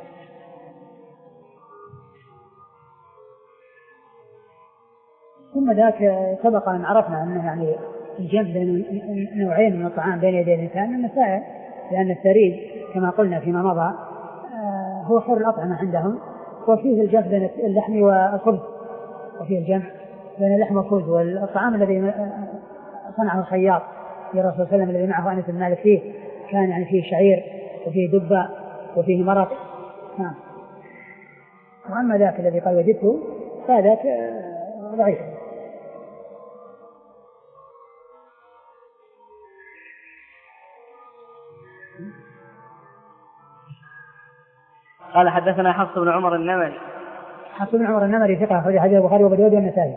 ثم ذاك سبق أن عرفنا أنه يعني الجمع بين نوعين من الطعام بين يدي الإنسان من مسائل لأن الثريد كما قلنا فيما مضى هو خير الأطعمة عندهم وفيه الجمع بين اللحم والخبز وفيه الجمع بين اللحم والخبز والطعام الذي صنعه الخياط لرسول الله صلى الله عليه وسلم الذي معه أنس بن مالك فيه كان يعني فيه شعير وفيه دبة وفيه مرق. نعم. وأما ذاك الذي قال وجدته فذاك ضعيف. قال حدثنا حفص بن عمر النمري. حفص بن عمر النمري ثقة أخرج حديث البخاري وأبو داود والنسائي.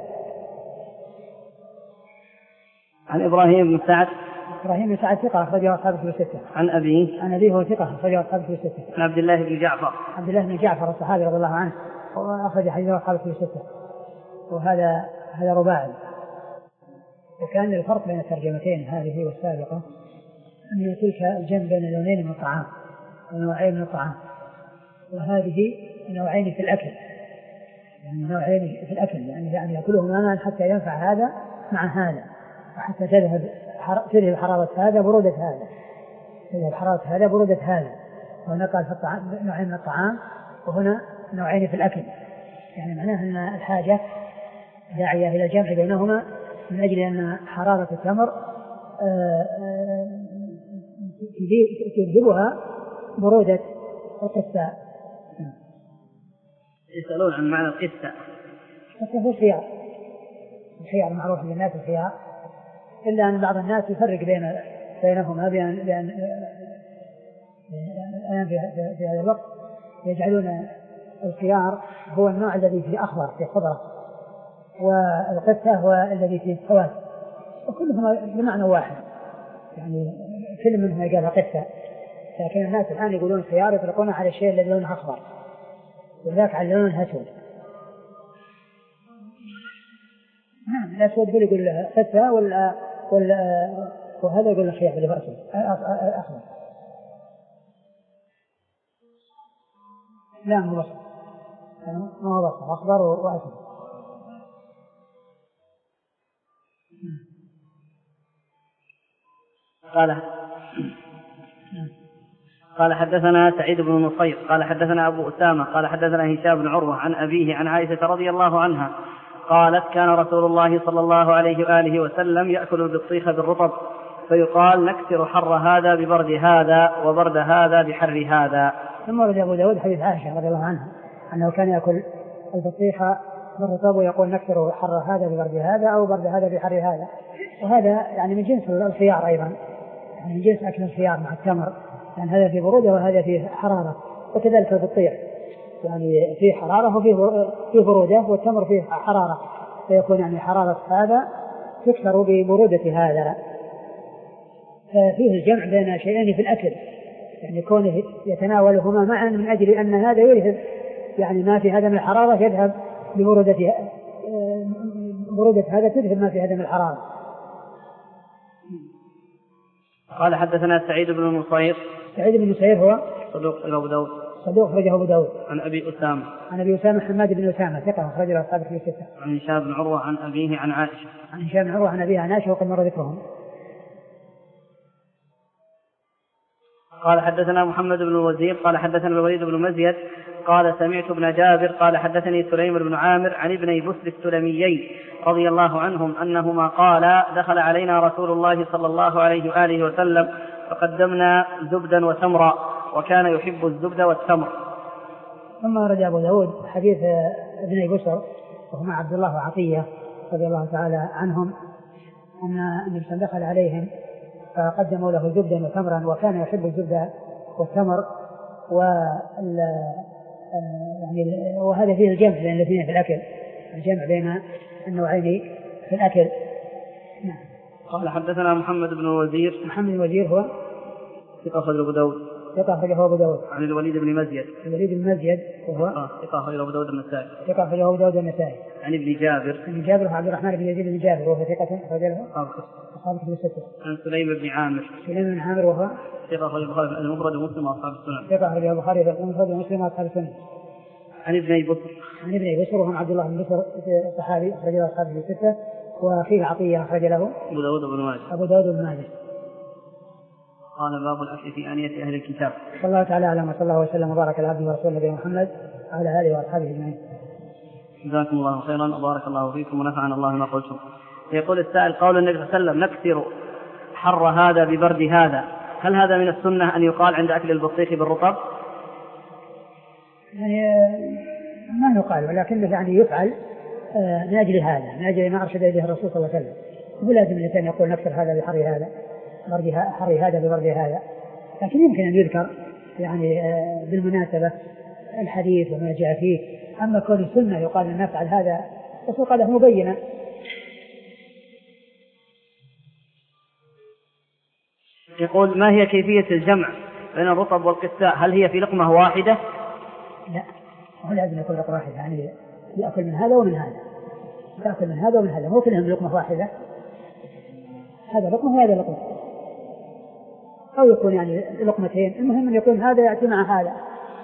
عن إبراهيم بن سعد. إبراهيم بن سعد ثقة أخرجه أصحاب الكتب الستة. عن أبيه. عن أبيه هو ثقة أخرجه أصحاب الكتب الستة. عن عبد الله بن جعفر. عبد الله بن جعفر الصحابي رضي الله عنه وأخرج حديثه أصحاب الكتب الستة. وهذا هذا رباعي. وكان الفرق بين الترجمتين هذه والسابقة أن تلك الجمع بين لونين من الطعام ونوعين من الطعام، وهذه نوعين في الأكل، يعني نوعين في الأكل يعني يعني يأكلهما معا حتى ينفع هذا مع هذا، وحتى تذهب تذهب حرارة هذا برودة هذا، تذهب حرارة هذا برودة هذا. وهنا قال في الطعام نوعين من الطعام وهنا نوعين في الأكل، يعني معناه أن الحاجة داعية إلى الجمع بينهما من أجل أن حرارة التمر تجذبها برودة القساء. يسألون عن معنى القساء. القساء هو الخيار، الخيار معروف للناس الخيار، إلا أن بعض الناس يفرق بين بينهما بأن بأن في في هذا الوقت يجعلون الخيار هو النوع الذي فيه أخضر فيه خضرة، والقساء هو الذي فيه سواد، وكلهما بمعنى واحد، يعني كل منهما قال قساء، لكن الناس الآن يقولون خيار يطلقون على الشيء الذي لونه أخضر وذاك على لونه أسود. نعم الأسود يقول يقول له قساء ولا ولا وهذا يقول له خيار اللي هو أسود أخضر. لا مو بصر، ما هو بصر أخضر وأسود. قال قال حدثنا سعيد بن نصير قال حدثنا أبو أسامة قال حدثنا هشام بن عروة عن أبيه عن عائشة رضي الله عنها قالت كان رسول الله صلى الله عليه وآله وسلم يأكل البطيخ بالرطب فيقال نكسر حر هذا ببرد هذا وبرد هذا بحر هذا. ثم ورد أبو داود حديث عائشة رضي الله عنها أنه كان يأكل البطيخ بالرطب ويقول نكسر حر هذا ببرد هذا أو برد هذا بحر هذا، وهذا يعني من جنس الخيار أيضا، يعني من جنس أكل الخيار مع التمر، يعني هذا فيه برودة وهذا فيه حرارة، وكذلك البطيخ يعني فيه حرارة وفيه فيه برودة، والتمر فيه حرارة، فيكون يعني حرارة هذا تكسر ببرودة هذا. ففيه الجمع بين شيئين في الأكل، يعني كونه يتناولهما معا من أجل أن هذا يذهب يعني ما في هذا من الحرارة يذهب ببرودة برودة هذا تذهب ما في هذا من الحرارة. قال حدثنا سعيد بن نصير. سعيد بن نصير هو صدوق أبو داود. صدوق أخرجه أبو داود. عن أبي أسامة. عن أبي أسامة حماد بن أسامة ثقة أخرجه أصحاب الكتب الستة. عن هشام بن عروة عن أبيه عن عائشة. عن هشام بن عروة عن أبيه عن عائشة وقد مر ذكرهم. قال حدثنا محمد بن الوزير قال حدثنا الوليد بن مزيد قال سمعت ابن جابر قال حدثني سليم بن عامر عن ابني بسر السلميين رضي الله عنهم أنهما قال دخل علينا رسول الله صلى الله عليه وآله وسلم فقدمنا زبدا وتمرا وكان يحب الزبد والتمر. ثم رجع أبو داود حديث ابني بسر وهما عبد الله وعطية رضي الله تعالى عنهم أن النبي دخل عليهم فقدموا له زبدا وتمرا وكان يحب الزبد والتمر، وال يعني وهذا فيه الجمع بين الاثنين في الأكل، الجمع بين النوعين في الأكل. نعم. قال حدثنا محمد بن الوزير. محمد بن الوزير هو ثقة أخرجه أبو داود. ثقة أخرجه أبو داود. عن الوليد بن مزيد. الوليد بن مزيد وهو ثقة أخرجه أبو داود النسائي. ثقة أخرجه أبو داود النسائي. عن ابن جابر. ابن جابر هو عبد الرحمن بن يزيد بن جابر وهو ثقة أخرجه أصحاب الكتب الستة. عن سليم بن عامر. سليم بن عامر وهو ثقة أخرجه البخاري المفرد ومسلم وأصحاب السنن. ثقة أخرجه البخاري المفرد ومسلم وأصحاب السنن. عن ابني بسر. عن ابني بسر وهم عبد الله بن بسر الصحابي أخرج له أصحاب الستة، وفيه عطية أخرج له أبو داود بن ماجه. أبو داود بن ماجه. قال باب الأكل في آنية أهل الكتاب. صلى الله تعالى على ما صلى الله وسلم وبارك على عبده ورسوله نبينا محمد وعلى آله وأصحابه أجمعين. جزاكم الله خيرا وبارك الله فيكم ونفعنا الله ما قلتم. يقول السائل قول النبي صلى الله عليه وسلم نكسر حر هذا ببرد هذا هل هذا من السنة أن يقال عند أكل البطيخ بالرطب؟ يعني ما يقال، ولكنه يعني يفعل من أجل هذا، من أجل ما أرشد إليه الرسول صلى الله عليه وسلم. مو لازم الإنسان يقول نكسر هذا بحر هذا، حر هذا ببرد هذا، لكن يمكن أن يذكر يعني بالمناسبة الحديث وما جاء فيه. أما كون السنة يقال أن نفعل هذا الرسول قاله مبينا. يقول ما هي كيفية الجمع بين الرطب والقساء؟ هل هي في لقمة واحدة؟ لا، هو لازم يكون لقمة واحدة، يعني يأكل من هذا ومن هذا، يأكل من هذا ومن هذا، مو كلهم لقمة واحدة، هذا لقمة وهذا لقمة، أو يكون يعني لقمتين، المهم أن يكون هذا يأتي مع هذا.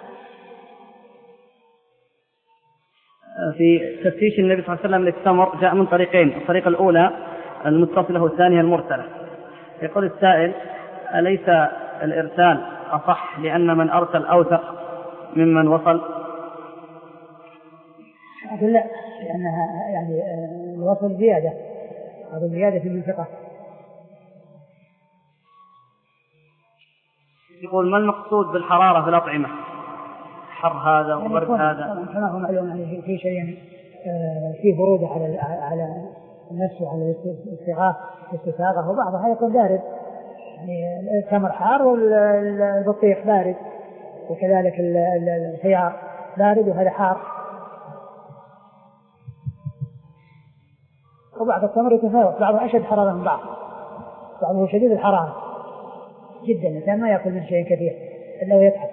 في تفتيش النبي صلى الله عليه وسلم للتمر جاء من طريقين، الطريقة الأولى المتصلة والثانية المرسلة. يقول السائل: أليس الإرسال أصح لأن من أرسل أوثق ممن وصل؟ أقول لا، لأنها يعني الوصل زيادة، هذا زيادة في المنطقة. يقول: ما المقصود بالحرارة في الأطعمة؟ حر هذا وبرد هذا. كما هو معلوم يعني في شيء فيه برودة على على النفس وعلى الاستغاث الاستساغة، وبعضها يكون بارد، يعني التمر حار والبطيخ بارد، وكذلك الخيار بارد وهذا حار. وبعض التمر يتفاوت، بعضه أشد حرارة من بعض، بعضه شديد الحرارة جدا، الإنسان ما يأكل من شيء كثير إلا ويتعب.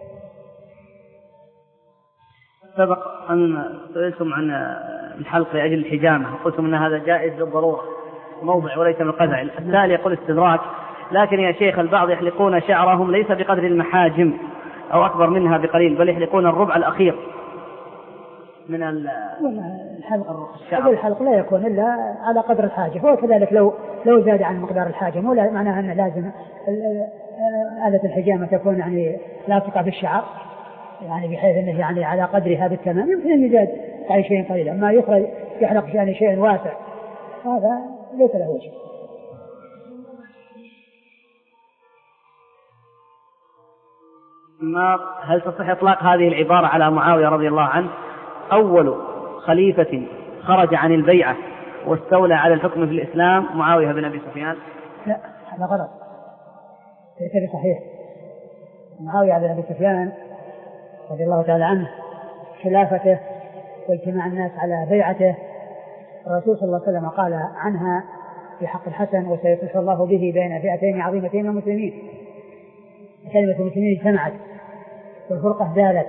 سبق أن سئلتم عن الحلق لأجل الحجامة وقلتم أن هذا جائز بالضرورة موضع وليس من القزع. السائل يقول: استدراك، لكن يا شيخ البعض يحلقون شعرهم ليس بقدر المحاجم أو أكبر منها بقليل، بل يحلقون الربع الأخير من الحلق. هذا الحلق لا يكون إلا على قدر الحاجة، هو كذلك لو لو زاد عن مقدار الحاجة، مو معناها أنه لازم آلة الحجامة تكون يعني لاصقة بالشعر، يعني بحيث أنه يعني على قدرها بالتمام، يمكن أن يزاد على شيء قليل، أما يخرج يحلق يعني شيء واسع هذا ليس له وجه. ما هل تصح إطلاق هذه العبارة على معاوية رضي الله عنه أول خليفة خرج عن البيعة واستولى على الحكم في الإسلام معاوية بن أبي سفيان؟ لا، هذا غلط، ليس بصحيح. معاوية بن أبي سفيان رضي الله تعالى عنه خلافته واجتماع الناس على بيعته، الرسول صلى الله عليه وسلم قال عنها في حق الحسن: وسيصلح الله به بين فئتين عظيمتين من المسلمين. كلمة المسلمين اجتمعت والفرقة زالت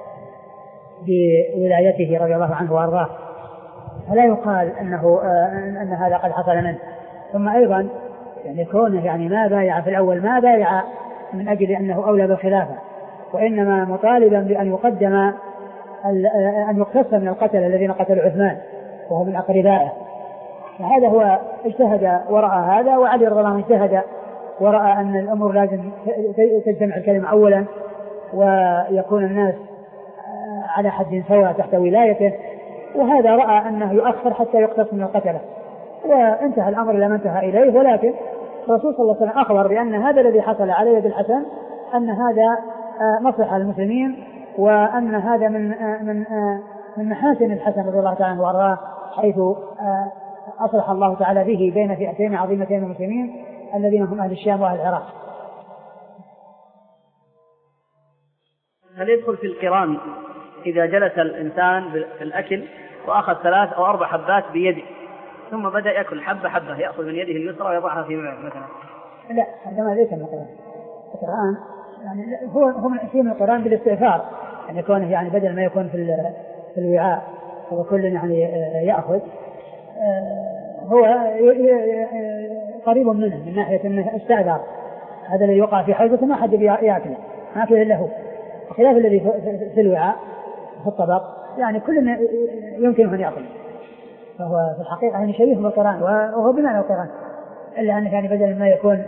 بولايته رضي الله عنه وارضاه، فلا يقال انه ان هذا قد حصل منه. ثم ايضا يعني كونه يعني ما بايع في الاول، ما بايع من اجل انه اولى بالخلافه، وانما مطالبا بان يقدم ان يقتص من القتل الذين قتلوا عثمان وهو من اقربائه، فهذا هو اجتهد وراء هذا، وعلي رضي الله عنه اجتهد ورأى أن الأمر لازم تجتمع الكلمة أولا ويكون الناس على حد سواء تحت ولايته، وهذا رأى أنه يؤخر حتى يقتص من القتلة، وانتهى الأمر لما انتهى إليه. ولكن الرسول صلى الله عليه وسلم أخبر بأن هذا الذي حصل على يد الحسن أن هذا مصلحة للمسلمين، وأن هذا من من من محاسن الحسن رضي الله تعالى عنه وارضاه، حيث أصلح الله تعالى به بين فئتين عظيمتين من المسلمين الذين هم أهل الشام وأهل العراق. هل يدخل في القران إذا جلس الإنسان في الأكل وأخذ ثلاث أو أربع حبات بيده ثم بدأ يأكل حبة حبة، يأخذ من يده اليسرى ويضعها في مثلا؟ لا، هذا ما ليس من القرآن. القرآن يعني هو هو من شيء من القرآن بالاستئثار، يعني يكون يعني بدل ما يكون في في الوعاء هو كل يعني يأخذ، هو قريب منه من ناحية أنه استأثر، هذا الذي يقع في حوزته ما حد يأكله، ما أكله إلا هو، خلاف الذي في الوعاء في الطبق يعني كل يمكن أن يأكل، فهو في الحقيقة يعني شبيه بالقرآن وهو بمعنى القرآن، إلا أنه يعني بدل ما يكون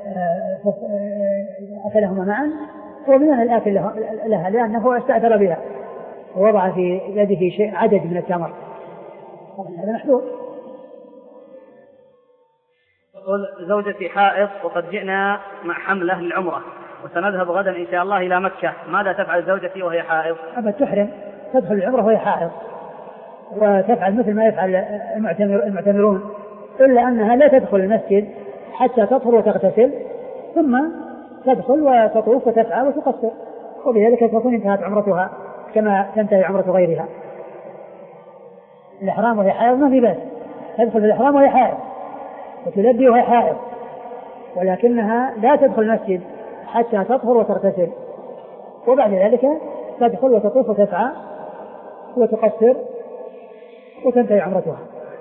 أكلهما معا هو بمعنى الآكل لها، لأنه استأثر بها ووضع في يده شيء عدد من التمر، هذا محدود. يقول زوجتي حائض وقد جئنا مع حملة للعمرة وسنذهب غدا إن شاء الله إلى مكة، ماذا تفعل زوجتي وهي حائض؟ أبا تحرم، تدخل العمرة وهي حائض وتفعل مثل ما يفعل المعتمرون، إلا أنها لا تدخل المسجد حتى تطهر وتغتسل ثم تدخل وتطوف وتسعى وتقصر، وبذلك تكون انتهت عمرتها كما تنتهي عمرة غيرها. الإحرام وهي حائض ما في بأس، تدخل في الإحرام وهي حائض وتلبي وهي حائض، ولكنها لا تدخل المسجد حتى تطهر وتغتسل، وبعد ذلك تدخل وتطوف وتسعى وتقصر وتنتهي عمرتها.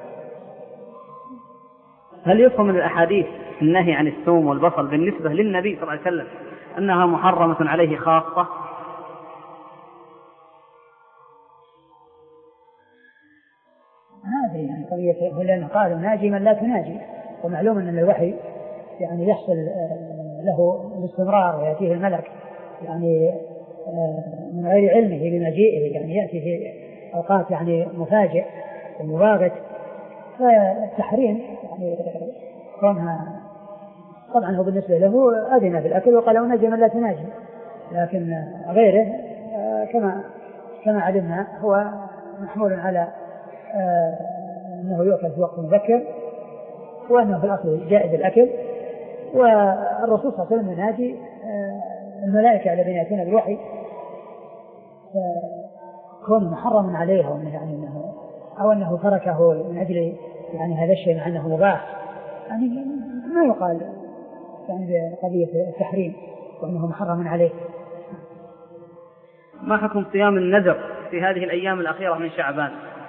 هل يفهم من الأحاديث النهي عن الثوم والبصل بالنسبة للنبي صلى الله عليه وسلم أنها محرمة عليه خاصة؟ هذه يعني قضية، لأنه قالوا ناجي من لا تناجي، ومعلوم أن الوحي يعني يحصل له باستمرار ويأتيه الملك يعني من غير علمه بمجيئه، يعني يأتي في أوقات يعني مفاجئ ومباغت، فالتحريم يعني كونها طبعا هو بالنسبة له أذن بالأكل وقال ناجي من لا تناجي، لكن غيره كما كما علمنا هو محمول على أنه يؤكل في وقت مبكر، وأنه في الأصل جائز الأكل. والرسول صلى الله عليه وسلم ينادي الملائكة الذين يأتون بالوحي كون محرم عليه أو يعني أنه أو أنه تركه من أجل يعني هذا الشيء مع أنه مباح، يعني ما يقال يعني بقضية التحريم وأنه محرم عليه. ما حكم صيام النذر في هذه الأيام الأخيرة من شعبان؟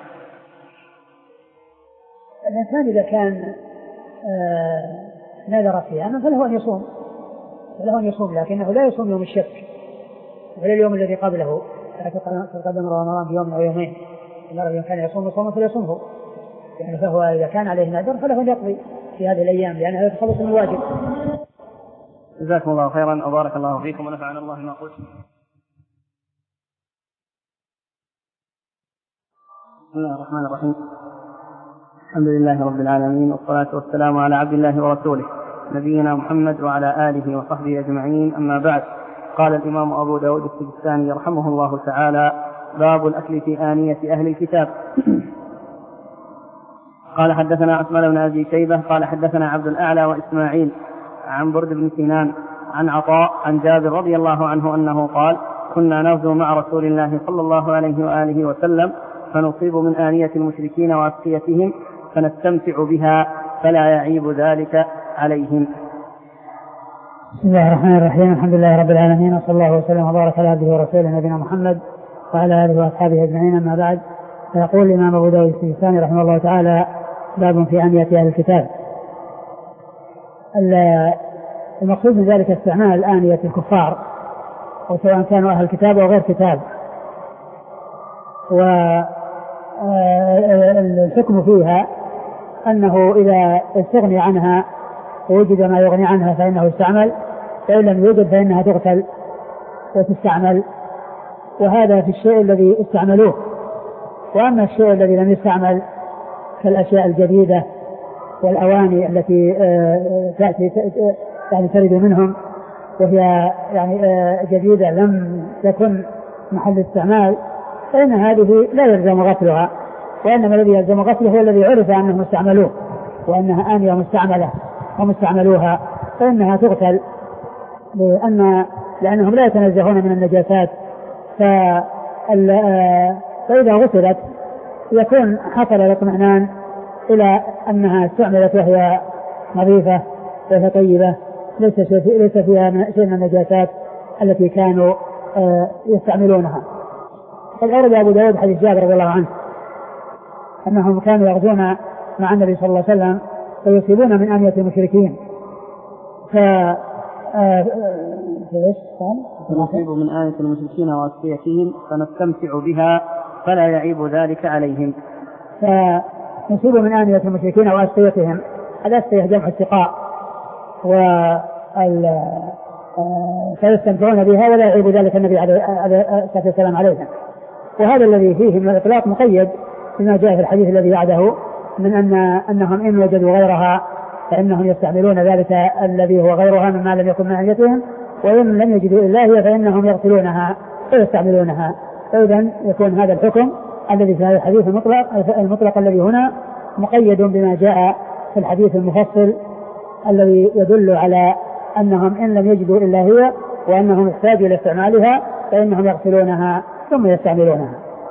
الإنسان إذا كان آه نذر صياما فله أن يصوم فله أن يصوم لكنه لا يصوم يوم الشك ولا اليوم الذي قبله، تقدم رمضان بيوم أو يومين، إذا كان يصوم صوما فليصومه، يعني فهو إذا كان عليه نذر فله أن يقضي في هذه الأيام لأنها يتخلص من الواجب. جزاكم الله خيرا وبارك الله فيكم ونفعنا الله ما قلت. بسم الله الرحمن الرحيم، الحمد لله رب العالمين، والصلاة والسلام على عبد الله ورسوله نبينا محمد وعلى آله وصحبه أجمعين، أما بعد. قال الإمام أبو داود السجستاني رحمه الله تعالى: باب الأكل في آنية أهل الكتاب. قال حدثنا عثمان بن أبي شيبة قال حدثنا عبد الأعلى وإسماعيل عن برد بن سنان عن عطاء عن جابر رضي الله عنه أنه قال: كنا نغزو مع رسول الله صلى الله عليه وآله وسلم فنصيب من آنية المشركين وأسقيتهم فنستمتع بها فلا يعيب ذلك عليهم. بسم الله الرحمن الرحيم، الحمد لله رب العالمين، وصلى الله وسلم وبارك على عبده ورسوله نبينا محمد وعلى آله وأصحابه أجمعين، أما بعد. فيقول الإمام أبو داود السجستاني رحمه الله تعالى: باب في آنية أهل الكتاب. المقصود من ذلك استعمال آنية الكفار، وسواء كانوا أهل الكتاب أو غير كتاب، والحكم فيها أنه إذا استغني عنها ووجد ما يغني عنها فإنه يستعمل، فإن لم يوجد فإنها تغسل وتستعمل، وهذا في الشيء الذي استعملوه. وأما الشيء الذي لم يستعمل كالأشياء الجديدة والأواني التي تأتي يعني ترد منهم وهي يعني جديدة لم تكن محل استعمال، فإن هذه لا يلزم غسلها، وإنما الذي يلزم غسله هو الذي عرف أنهم استعملوه وأنها آنية مستعملة ومستعملوها، فإنها تغسل لأن لأنهم لا يتنزهون من النجاسات، فإذا غسلت يكون حصل الاطمئنان إلى أنها استعملت وهي نظيفة وهي طيبة، ليس ليس فيها شيء من النجاسات التي كانوا يستعملونها. قد أورد أبو داود حديث جابر رضي الله عنه أنهم كانوا يغزون مع النبي صلى الله عليه وسلم فيصيبون من آنية المشركين، ف نصيب من آنية المشركين وأسقيتهم فنستمتع بها فلا يعيب ذلك عليهم. فنصيب من آنية المشركين وأسقيتهم، الأسقية جمع السقاء، وال فيستمتعون بها ولا يعيب ذلك النبي عليه الصلاة والسلام عليهم. وهذا الذي فيه من الإطلاق مقيد بما جاء في الحديث الذي بعده من أن أنهم إن وجدوا غيرها فإنهم يستعملون ذلك الذي هو غيرها مما لم يكن من أنيتهم، وإن لم يجدوا إلا هي فإنهم يغسلونها ويستعملونها. فإذا يكون هذا الحكم الذي في هذا الحديث المطلق, المطلق الذي هنا مقيد بما جاء في الحديث المفصل الذي يدل على أنهم إن لم يجدوا إلا هي وأنهم يحتاجوا إلى استعمالها فإنهم يغسلونها ثم يستعملونها.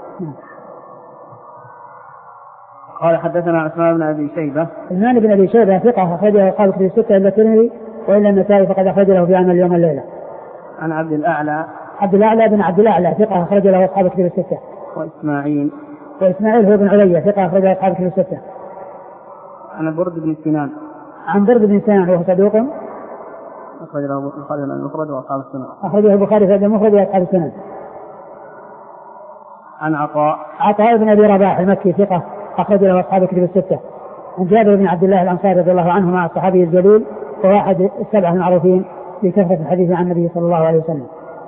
قال حدثنا عثمان بن أبي شيبة. عثمان بن أبي شيبة ثقة أخرجه أصحاب الكتب الستة إلا الترمذي وإلا النسائي فقد أخرج له في عمل اليوم والليلة. عن عبد الأعلى. عبد الأعلى بن عبد الأعلى ثقة أخرج له أصحاب الكتب الستة. وإسماعيل. وإسماعيل هو بن علية ثقة أخرج له أصحاب الكتب الستة. عن برد بن سنان. عن برد بن سنان وهو صدوق أخرج له البخاري في المفرد وأصحاب السنن. أخرجه البخاري في المفرد وأصحاب السنن. عن عطاء. عطاء بن أبي رباح المكي ثقة أخرج له أصحاب الكتب الستة. عن جابر بن عبد الله الأنصاري رضي الله عنه مع الصحابي الجليل وهو أحد السبعة المعروفين بكثرة الحديث عن النبي صلى الله عليه وسلم.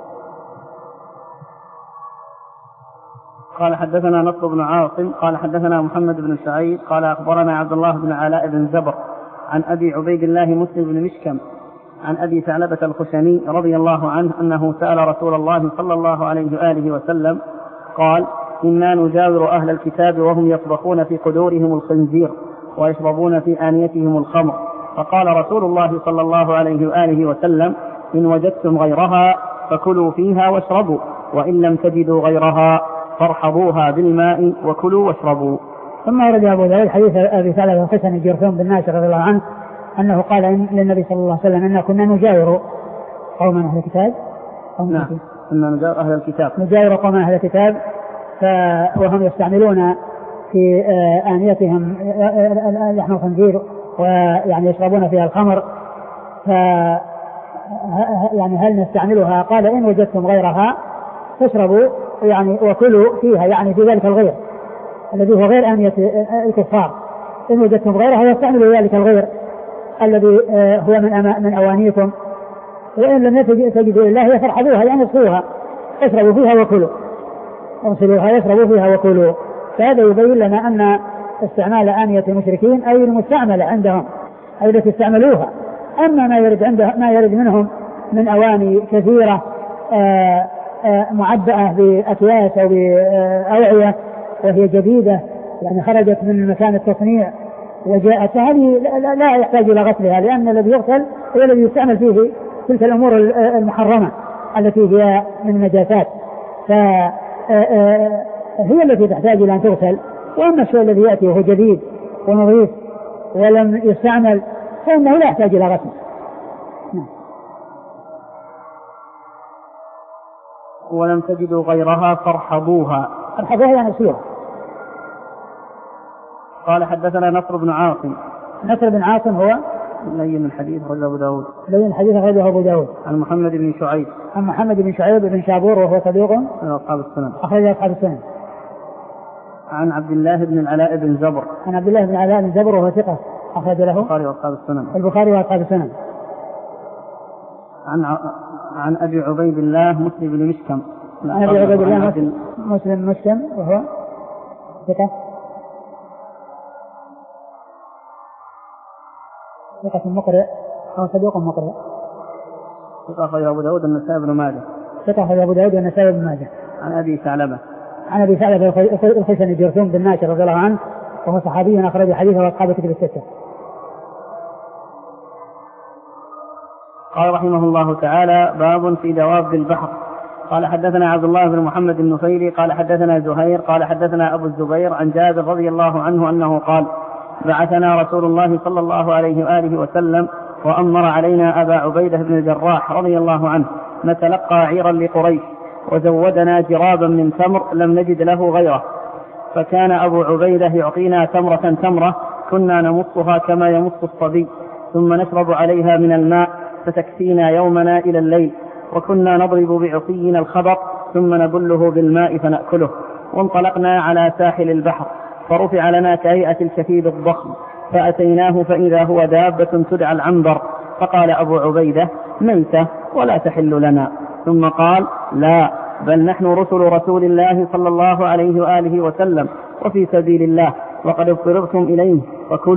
قال حدثنا نصر بن عاصم قال حدثنا محمد بن سعيد قال أخبرنا عبد الله بن علاء بن زبر عن أبي عبيد الله مسلم بن مشكم عن أبي ثعلبة الخشني رضي الله عنه أنه سأل رسول الله صلى الله عليه وآله وسلم قال إنا نجاور أهل الكتاب وهم يطبخون في قدورهم الخنزير ويشربون في آنيتهم الخمر، فقال رسول الله صلى الله عليه وآله وسلم إن وجدتم غيرها فكلوا فيها واشربوا وإن لم تجدوا غيرها فارحضوها بالماء وكلوا واشربوا. ثم ورد أبو داود حديث أبي ثعلبة الخشني الجرثوم بن ناشر رضي الله عنه أنه قال للنبي صلى الله عليه وسلم إننا كنا نجاور قوما أهل الكتاب. نعم كنا نجاور أهل الكتاب نجاور قوما أهل الكتاب وهم يستعملون في آنيتهم لحم الخنزير ويعني يشربون فيها الخمر، ف يعني هل نستعملها؟ قال إن وجدتم غيرها فاشربوا يعني وكلوا فيها، يعني في ذلك الغير الذي هو غير آنية الكفار. إن وجدتم غيرها يستعملوا ذلك الغير الذي هو من من أوانيكم، وإن لم تجدوا إلا هي فارحضوها يعني اغسلوها اشربوا فيها وكلوا، اغسلوها يشربوا فيها وكلوا. فهذا يبين لنا أن استعمال آنية المشركين أي المستعملة عندهم أي التي استعملوها. أما ما يرد عنده ما يرد منهم من أواني كثيرة آآ آآ معبأة بأكياس أو بأوعية وهي جديدة يعني خرجت من مكان التصنيع وجاءت، هذه لا يحتاج إلى غسلها لأن الذي يغسل هو الذي يستعمل فيه تلك الأمور المحرمة التي هي من النجاسات، فهي التي تحتاج إلى أن تغسل. وأما الشيء الذي يأتي وهو جديد ونظيف ولم يستعمل فإنه لا يحتاج إلى غسل. ولم تجدوا غيرها فارحضوها. فارحضوها يعني اغسلوها. قال حدثنا نصر بن عاصم. نصر بن عاصم هو لين الحديث أخرجه أبو داود. لين الحديث أخرجه أبو داود. عن محمد بن شعيب. عن محمد بن شعيب بن شابور وهو صدوق من أصحاب السنن. أخرج أصحاب السنن. عن عبد الله بن العلاء بن زبر. عن عبد الله بن العلاء بن زبر وهو ثقة أخرج له البخاري وأصحاب السنن. البخاري وأصحاب السنن. عن ع... عن أبي عبيد الله مسلم بن مشكم. عن أبي عبيد الله مسلم بن مشكم وهو ثقة ثقة مقرئ أو صدوق مقرئ. ثقة أخرج أبو داود والنسائي بن ماجه. ثقة أخرج أبو داود والنسائي بن ماجه. عن أبي ثعلبة. عن أبي ثعلبة الخشني الجرثوم بن ناشر رضي الله عنه وهو صحابي أخرج حديثه وأصحاب الكتب الستة. قال رحمه الله تعالى باب في دواب البحر. قال حدثنا عبد الله بن محمد النفيلي قال حدثنا زهير قال حدثنا أبو الزبير عن جابر رضي الله عنه أنه قال بعثنا رسول الله صلى الله عليه وآله وسلم وأمر علينا أبا عبيدة بن الجراح رضي الله عنه نتلقى عيرا لقريش وزودنا جرابا من تمر لم نجد له غيره، فكان أبو عبيدة يعطينا تمرة تمرة كنا نمصها كما يمص الصبي ثم نشرب عليها من الماء فتكفينا يومنا إلى الليل، وكنا نضرب بعصينا الخبط ثم نبله بالماء فنأكله. وانطلقنا على ساحل البحر فرفع لنا كهيئة الكثيب الضخم فأتيناه فإذا هو دابة تدعى العنبر، فقال أبو عبيدة ميتة ولا تحل لنا، ثم قال لا بل نحن رسل رسول الله صلى الله عليه وآله وسلم وفي سبيل الله وقد اضطررتم إليه فكلوا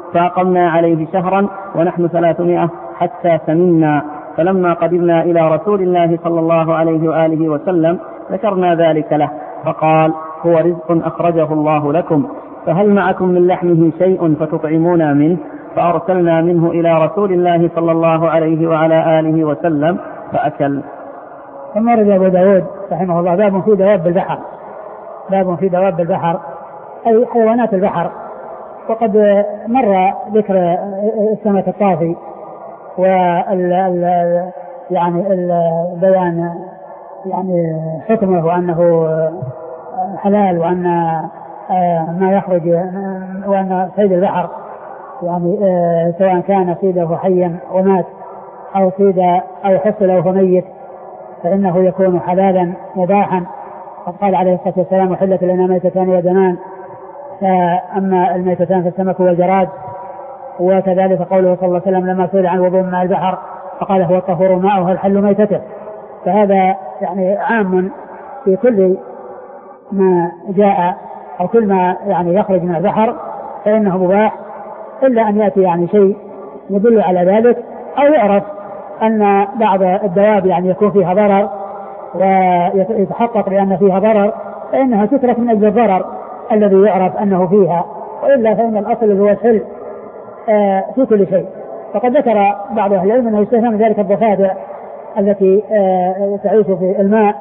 فأقمنا عليه شهرا ونحن ثلاثمائة حتى سمنا. فلما قدمنا إلى رسول الله صلى الله عليه وآله وسلم ذكرنا ذلك له فقال: هو رزق أخرجه الله لكم، فهل معكم من لحمه شيء فتطعمونا منه؟ فأرسلنا منه إلى رسول الله صلى الله عليه وعلى آله وسلم فأكل. ثم رد أبو داود رحمه الله: باب في دواب البحر. باب في دواب البحر أي حيوانات البحر. وقد مر ذكر السمك الطافي وال يعني البيان يعني حكمه وأنه حلال، وأن ما يخرج وأن صيد البحر يعني سواء كان صيده حيا ومات أو صيد أو حصل أو ميت فإنه يكون حلالا مباحا. قد قال عليه الصلاة والسلام: وحلت لنا ميتتان ودمان. فأما الميتتان فالسمك والجراد. وكذلك قوله صلى الله عليه وسلم لما سئل عن وضوء ماء البحر فقال: هو الطهور ماؤه الحل ميتته. فهذا يعني عام في كل ما جاء أو كل ما يعني يخرج من البحر فإنه مباح، إلا أن يأتي يعني شيء يدل على ذلك، أو يعرف أن بعض الدواب يعني يكون فيها ضرر ويتحقق بأن فيها ضرر فإنها تترك من أجل الضرر الذي يعرف أنه فيها، وإلا فإن الأصل هو الحل في كل شيء. فقد ذكر بعض أهل العلم أنه يستثنى من ذلك الضفادع التي تعيش في الماء،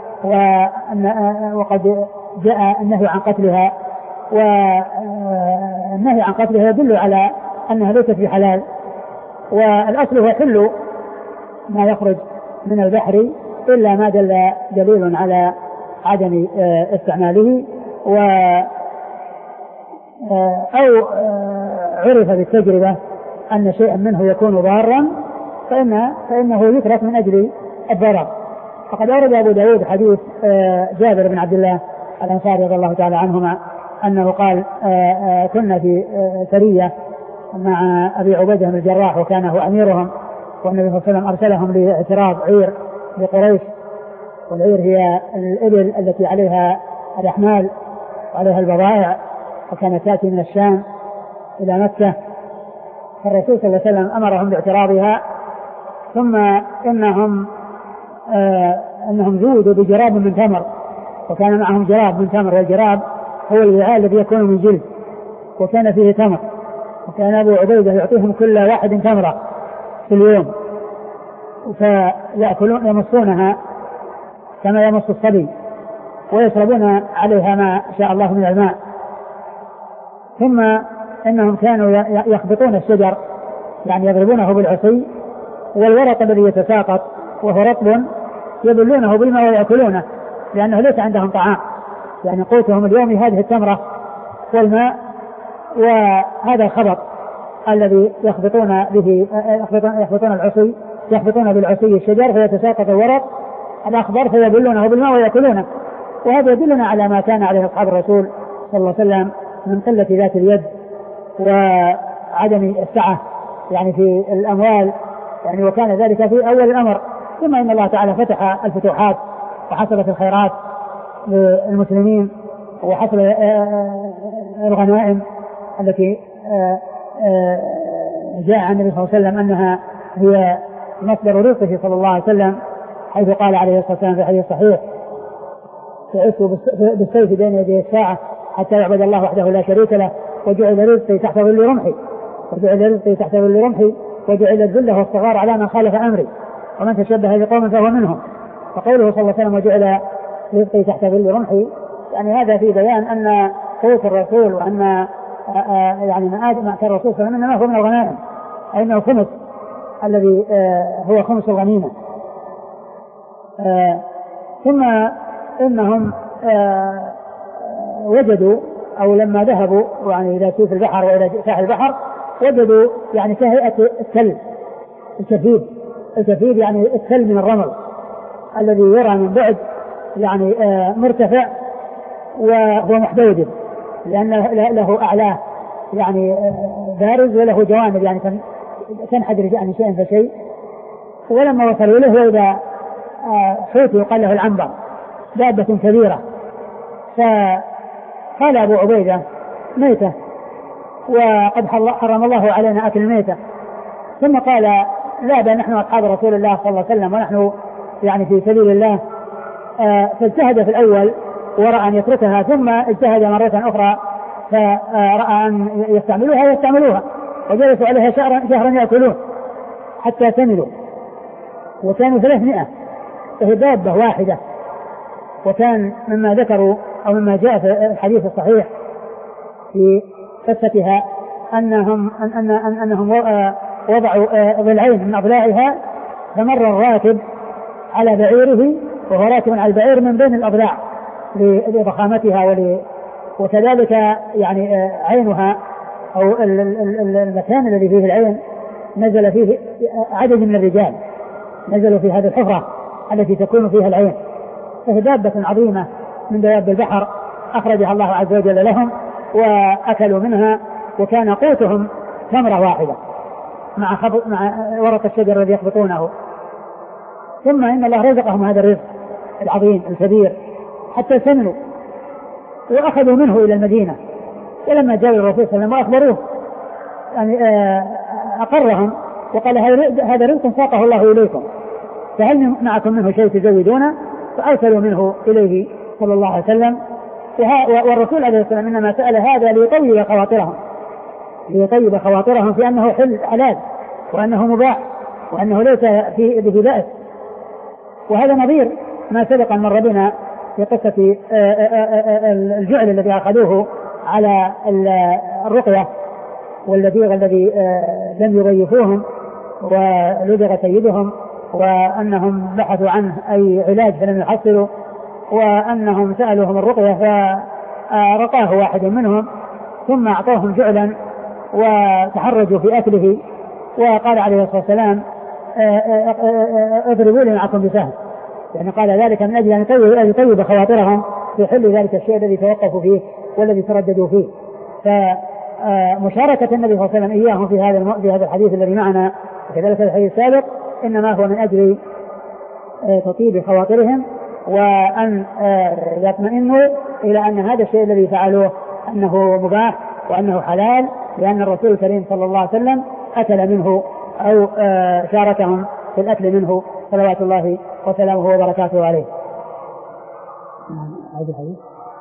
وقد جاء النهي عن قتلها، والنهي عن قتلها يدل على أنها ليست بحلال، والأصل هو حل ما يخرج من البحر إلا ما دل دليل على عدم استعماله و أو عرف بالتجربة أن شيئا منه يكون ضارا فإن فإنه يترك من أجل الضرر. فقد أورد أبو داود حديث جابر بن عبد الله الأنصاري رضي الله تعالى عنهما أنه قال: كنا في سرية مع أبي عبيدة بن الجراح وكان هو أميرهم، والنبي صلى الله عليه وسلم أرسلهم لاعتراض عير لقريش، والعير هي الإبل التي عليها الأحمال وعليها البضائع، وكانت تأتي من الشام إلى مكة. فالرسول صلى الله عليه وسلم أمرهم باعتراضها، ثم إنهم آه أنهم زودوا بجراب من تمر، وكان معهم جراب من تمر، والجراب هو الوعاء الذي يكون من جلد وكان فيه تمر، وكان أبو عبيدة يعطيهم كل واحد تمرة في اليوم فيأكلون يمصونها كما يمص الصبي ويشربون عليها ما شاء الله من الماء. ثم إنهم كانوا يخبطون الشجر يعني يضربونه بالعصي، والورق الذي يتساقط وهو رطب يبلونه بالماء ويأكلونه، لأنه ليس عندهم طعام، يعني قوتهم اليومي هذه التمرة والماء وهذا الخبط الذي يخبطون به يخبطون, يخبطون العصي يخبطون بالعصي الشجر فيتساقط الورق الأخضر فيبلونه بالماء ويأكلونه. وهذا يدلنا على ما كان عليه أصحاب الرسول صلى الله عليه وسلم من قلة ذات اليد وعدم السعة يعني في الأموال، يعني وكان ذلك في أول الأمر. ثم إن الله تعالى فتح الفتوحات وحصلت الخيرات للمسلمين وحصل الغنائم التي جاء عن النبي صلى الله عليه وسلم أنها هي مصدر رزقه صلى الله عليه وسلم، حيث قال عليه الصلاة والسلام في حديث صحيح: تعث بالسيف بين يدي الساعة حتى يعبد الله وحده لا شريك له، وجعل رزقي تحت ظل رمحي وجعل رزقي تحت ظل رمحي وجعل الذلة والصغار على من خالف أمري ومن تشبه بقوم فهو منهم. فقوله صلى الله عليه وسلم وجعل رزقي تحت ظل رمحي يعني هذا في بيان أن قوت الرسول وأن يعني ما آدم كان الرسول صلى الله عليه وسلم إنما هو من الغنائم، أي أنه خمس الذي هو خمس الغنيمة. ثم إنهم وجدوا أو لما ذهبوا يعني إلى سيف البحر وإلى ساحل البحر وجدوا يعني كهيئة التل الكثيب الكثيب يعني التل من الرمل الذي يرى من بعد يعني مرتفع وهو محدود، لأن له أعلاه يعني بارز وله جوانب يعني تنحدر يعني شيئا فشيء. ولما وصلوا له وإذا حوت يقال له العنبر دابة كبيرة، فقال أبو عبيدة ميتة، وقد حرم الله علينا أكل الميتة. ثم قال لا بل نحن أصحاب رسول الله صلى الله عليه وسلم ونحن يعني في سبيل الله. آه فاجتهد في الأول ورأى أن يتركها، ثم اجتهد مرة أخرى فرأى أن يستعملوها يستعملوها وجلسوا عليها شهرا, شهرا يأكلون حتى سملوا، وكانوا ثلاثمائة وهي دابة واحدة. وكان مما ذكروا أو مما جاء في الحديث الصحيح في قصتها أنهم, أن أن أن أنهم وضعوا ضلعين من أضلاعها، فمر الراكب على بعيره وهو راكب على البعير من بين الأضلاع لضخامتها ول وكذلك يعني عينها أو المكان الذي فيه العين نزل فيه عدد من الرجال، نزلوا في هذه الحفرة التي تكون فيها العين. فهي دابة عظيمة من دواب البحر أخرجها الله عز وجل لهم وأكلوا منها، وكان قوتهم تمرة واحدة مع, مع ورق الشجر الذي يخبطونه. ثم إن الله رزقهم هذا الرزق العظيم الكبير حتى سمنوا وأخذوا منه إلى المدينة. ولما جاءوا الرسول صلى الله عليه وسلم وأخبروه يعني أقرهم وقال هذا رزق ساقه الله إليكم، فهل معكم منه شيء تزودونه؟ فأرسلوا منه إليه صلى الله عليه وسلم. والرسول عليه الصلاة والسلام إنما سأل هذا ليطيب خواطرهم ليطيب خواطرهم في أنه حلال وأنه مباح وأنه ليس فيه به بأس. وهذا نظير ما سبق مر بنا في قصة الجعل الذي أخذوه على الرقية واللديغ الذي لم يضيفوهم ولدغ سيدهم، وأنهم بحثوا عنه أي علاج فلم يحصلوا، وأنهم سألوهم الرقية فرقاه واحد منهم ثم أعطوهم جعلا وتحرجوا في أكله، وقال عليه الصلاة والسلام اضربوا لي معكم بسهم، يعني قال ذلك من أجل أن يطيب خواطرهم في حل ذلك الشيء الذي توقفوا فيه والذي ترددوا فيه. فمشاركة النبي صلى الله عليه وسلم إياهم في هذا في هذا الحديث الذي معنا وكذلك الحديث السابق إنما هو من أجل تطيب خواطرهم وأن يطمئنوا إلى أن هذا الشيء الذي فعلوه أنه مباح وأنه حلال، لأن الرسول الكريم صلى الله عليه وسلم أكل منه أو شاركهم في الأكل منه صلوات الله وسلامه وبركاته عليه. هذا الحديث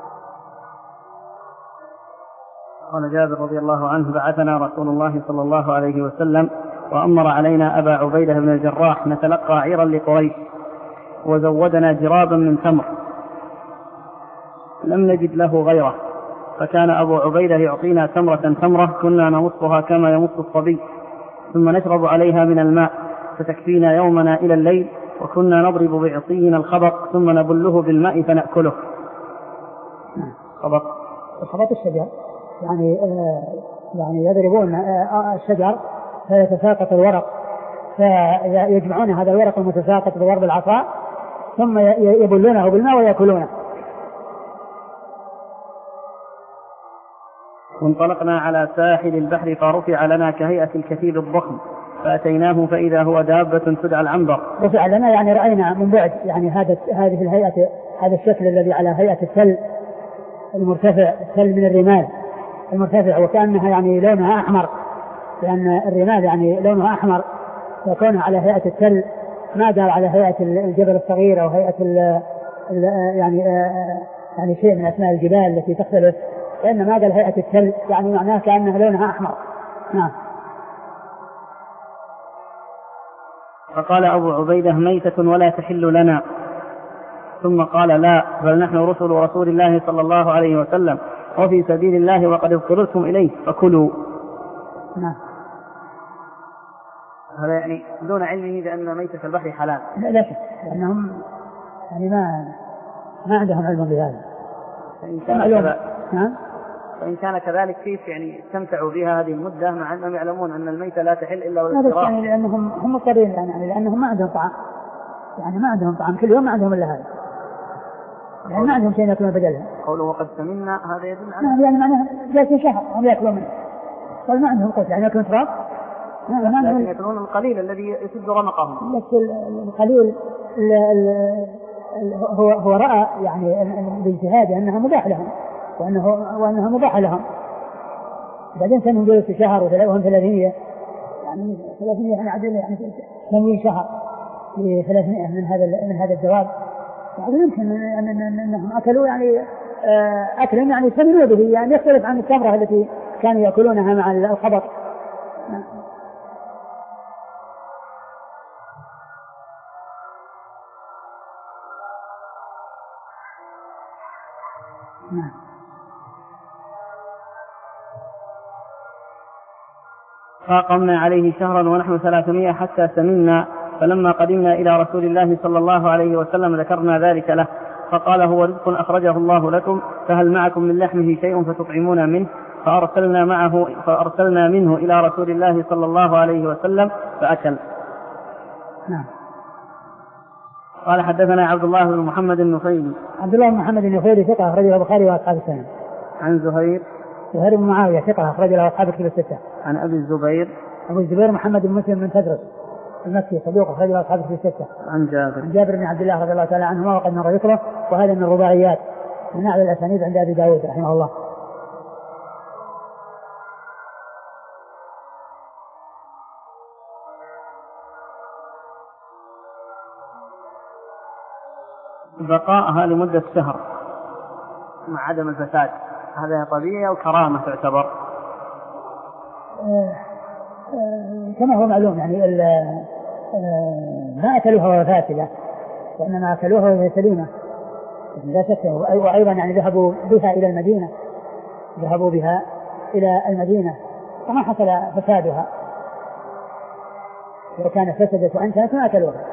قال جابر رضي الله عنه بعثنا رسول الله صلى الله عليه وسلم وأمر علينا أبا عبيدة بن الجراح نتلقى عيرا لقريش وزودنا جرابا من تمر لم نجد له غيره، فكان أبو عبيدة يعطينا تمرة تمرة كنا نمصها كما يمص الصبي ثم نشرب عليها من الماء فتكفينا يومنا إلى الليل، وكنا نضرب بعصينا الخبق ثم نبله بالماء فنأكله. خبق خبط الشجر يعني آه يعني يضربون آه الشجر فيتساقط الورق فيجمعون هذا الورق المتساقط بضرب العصا ثم يبلونه بالماء ويأكلونه. وانطلقنا على ساحل البحر فرفع لنا كهيئة الكثيب الضخم فأتيناه فإذا هو دابة تدعى العنبر. رفع لنا يعني رأينا من بعد يعني هذا هذه الهيئة هذا الشكل الذي على هيئة التل المرتفع، التل من الرمال المرتفع وكأنها يعني لونها أحمر، لأن الرمال يعني لونها أحمر وكونها على هيئة التل ما دار على هيئة الجبل الصغير أو هيئة ال ال يعني يعني شيء من أسماء الجبال التي تختلف، وإنما قال هيئة التل يعني معناه كأنها لونها أحمر. نعم. فقال أبو عبيدة ميتة ولا تحل لنا، ثم قال لا بل نحن رسل رسول الله صلى الله عليه وسلم وفي سبيل الله وقد اضطررتم إليه فكلوا. نعم. هذا يعني دون علمه بأن ميتة البحر حلال. لا لا شك لأنهم يعني ما ما عندهم علم بهذا. فإن كان كذا نعم. فإن كان كذلك كيف يعني استمتعوا بها هذه المدة مع أنهم يعلمون أن الميتة لا تحل إلا والاضطرار؟ يعني لأنهم هم مضطرين يعني لأنهم ما عندهم طعام، يعني ما عندهم طعام كل يوم ما عندهم إلا هذا، يعني ما عندهم شيء يأكلون بدلها. قوله وقد سمنا هذا يدل على نعم يعني معناه جالسين شهر هم يأكلون منه، قال ما عندهم قوت يعني يأكلون تراب. لكن يأكلون القليل الذي يسد رمقهم. بس القليل هو هو رأى يعني باجتهاد أنها مباح لهم وأنه وأنها مباح لهم، بعدين كانوا جلسوا شهر وهم ثلاثمية، يعني ثلاثمية يعني عدل يعني ثمانين شهر لثلاثمية من هذا من هذا الجواب. يعني يمكن أنهم أكلوا يعني أكلا يعني ثمنوا به، يعني يختلف عن التمرة التي كانوا يأكلونها مع الخبط. نعم. فاقمنا عليه شهرا ونحن ثلاثمائة حتى سمنا، فلما قدمنا إلى رسول الله صلى الله عليه وسلم ذكرنا ذلك له، فقال هو رزق أخرجه الله لكم، فهل معكم من لحمه شيء فتطعمون منه؟ فأرسلنا معه فأرسلنا منه إلى رسول الله صلى الله عليه وسلم فأكل. نعم. قال حدثنا عبد الله بن محمد النفيلي. عبد الله بن محمد النفيلي ثقة أخرج له البخاري وأصحاب السنن. عن زهير زهير بن معاوية ثقة أخرج له أصحاب الكتب الستة. عن أبي الزبير أبو الزبير محمد بن مسلم بن تدرس المكي صدوق أخرج له أصحاب الكتب الستة. عن جابر عن جابر بن عبد الله رضي الله تعالى عنهما وقد مر ذكره، وهذا من الرباعيات من أعلى الأسانيد عند أبي داود رحمه الله. بقاءها لمدة شهر مع عدم الفساد، هذا طبيعي أو كرامة تعتبر؟ آه آه كما هو معلوم يعني آه ما أكلوها وهي فاسدة، وإنما أكلوها وهي سليمة لا شك. وأيضا يعني ذهبوا بها إلى المدينة ذهبوا بها إلى المدينة فما حصل فسادها، لو كانت فسدت وأنتهت ما أكلوها.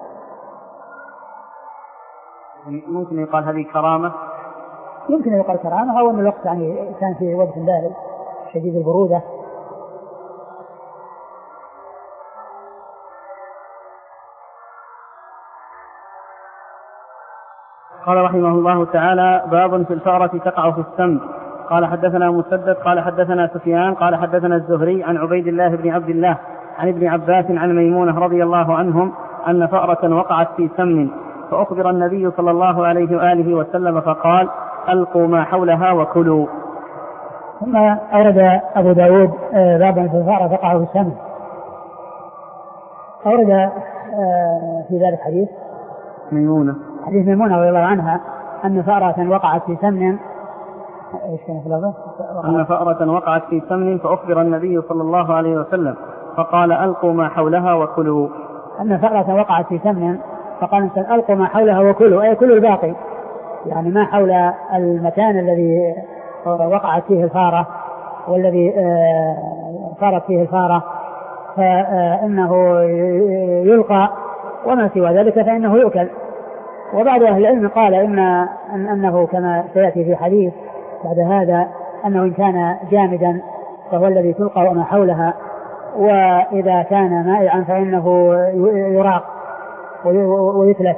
ممكن يقال هذه كرامة؟ يمكن يقال كرامة، أو أن الوقت يعني كان في وقت بارد شديد البرودة. قال رحمه الله تعالى: باب في الفأرة تقع في السم. قال حدثنا مسدد قال حدثنا سفيان قال حدثنا الزهري عن عبيد الله بن عبد الله عن ابن عباس عن ميمونة رضي الله عنهم أن فأرة وقعت في سم، فأخبر النبي صلى الله عليه وآله وسلم فقال: ألقوا ما حولها وكلوا. ثم أورد أبو داود بابا في الفأرة تقع في السم. أورد في ذلك حديث ميمونة حديث ميمونة رضي الله عنها أن فأرة وقعت في سمن. إيش كان في لفظه؟ أن فأرة وقعت في سمن فأخبر النبي صلى الله عليه وسلم فقال: ألقوا ما حولها وكلوا. أن فأرة وقعت في سمن فقال: ألقوا ما حولها وكلوا، أي كلوا الباقي، يعني ما حول المكان الذي وقعت فيه الفارة والذي صارت فيه الفارة، فإنه يلقى، وما سوى ذلك فإنه يؤكل. وبعض أهل العلم قال إن أنه كما سيأتي في حديث بعد هذا أنه إن كان جامدا فهو الذي تلقى وما حولها، وإذا كان مائعا فإنه يراق ويتلف.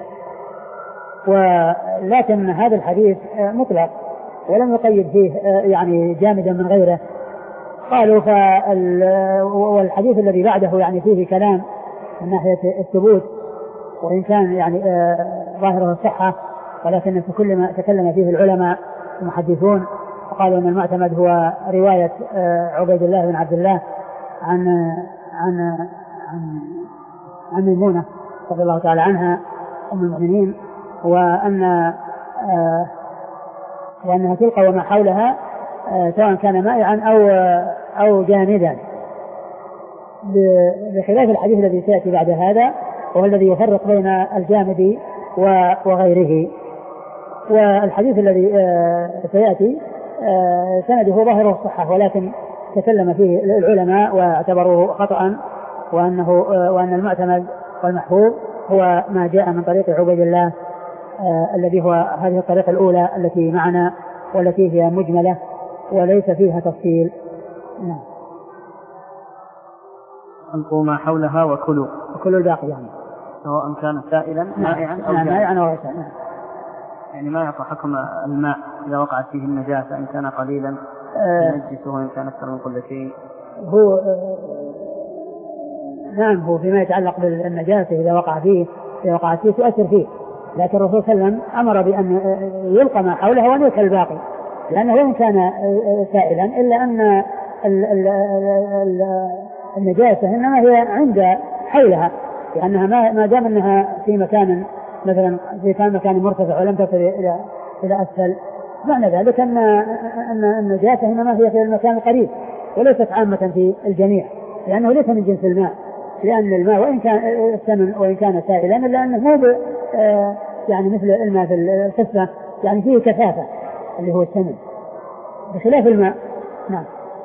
ولكن هذا الحديث مطلق ولم يقيد فيه يعني جامدا من غيره. قالوا والحديث الذي بعده يعني فيه كلام من ناحية الثبوت، وإن كان يعني ظاهره الصحة، ولكن كل ما تكلم فيه العلماء المحدثون وقالوا أن المعتمد هو رواية عبيد الله بن عبد الله عن عن عن عن ميمونة رضي الله تعالى عنها أم المؤمنين، وأن آه وأنها تلقى وما حولها آه سواء كان مائعا أو آه أو جامدا، بخلاف الحديث الذي سيأتي بعد هذا وهو الذي يفرق بين الجامد وغيره. والحديث الذي آه سيأتي آه سنده ظاهره الصحة، ولكن تكلم فيه العلماء واعتبروه خطأ، وأنه آه وأن المعتمد والمحفوظ هو ما جاء من طريق عبيد الله آه الذي هو هذه الطريقة الأولى التي معنا والتي هي مجملة وليس فيها تفصيل. نعم. ألقوا ما حولها وكلوا، وكلوا الباقي يعني سواء كان سائلا مائعا أو نعم مائعا أو غير نعم. يعني ما يعطى حكم الماء إذا وقعت فيه النجاسة، إن كان قليلا ينجسه وإن كان أكثر من كل شيء. هو آه نعم هو فيما يتعلق بالنجاسة إذا وقع فيه إذا وقعت فيه تؤثر فيه، لكن الرسول صلى الله عليه وسلم أمر بأن يلقى ما حوله وأن يؤكل الباقي، لأنه وإن كان سائلا إلا أن النجاسة إنما هي عند حولها، لأنها ما ما دام أنها في مكان مثلا في كان مكان مرتفع ولم تصل إلى إلى أسفل، معنى ذلك أن أن النجاسة إنما هي في المكان القريب وليست عامة في الجميع، لأنه ليس من جنس الماء، لأن الماء وإن كان السمن وإن كان سائلا إلا أنه مو يعني مثل الماء في القصة يعني فيه كثافة اللي هو السمن بخلاف الماء. نعم.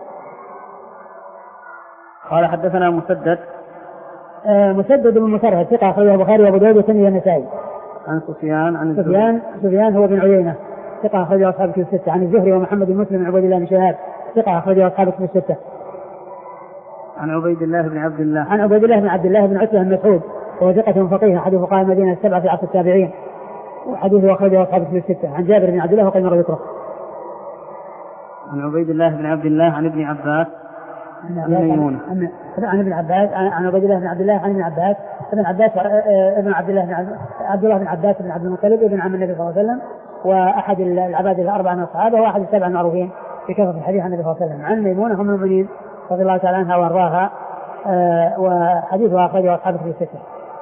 قال حدثنا مسدد آه مسدد بن مسرهد ثقة أخرجه البخاري وأبو داود والترمذي والنسائي. عن سفيان عن سفيان سفيان هو بن عيينة ثقة أخرجه أصحاب الكتب الستة. عن الزهري ومحمد بن مسلم بن عبيد الله بن شهاب ثقة أخرجه أصحاب الكتب الستة. عن عبيد الله بن عبد الله عن عبيد الله بن عبد الله بن عتبة بن مسعود وهو ثقة فقيه أحد فقهاء المدينة السبعة في عصر التابعين وحديثه أخرجه أصحاب الكتب الستة. عن جابر بن عبد الله وقد مر ذكره. عن عبيد الله بن عبد الله عن ابن عباس عن ميمونة عن ابن عباس عن عبيد الله بن عبد الله عن ابن عباس ابن عباس ابن عبد الله بن عبد الله بن عباس بن عبد المطلب ابن عم النبي صلى الله عليه وسلم وأحد العباد الأربعة من الصحابة وأحد السبع المعروفين في كثرة الحديث عن النبي صلى الله عليه وسلم. عن ميمونة أم المؤمنين رضي الله تعالى عنها وأرضاها وحديثها أخرجه أصحاب الكتب الستة.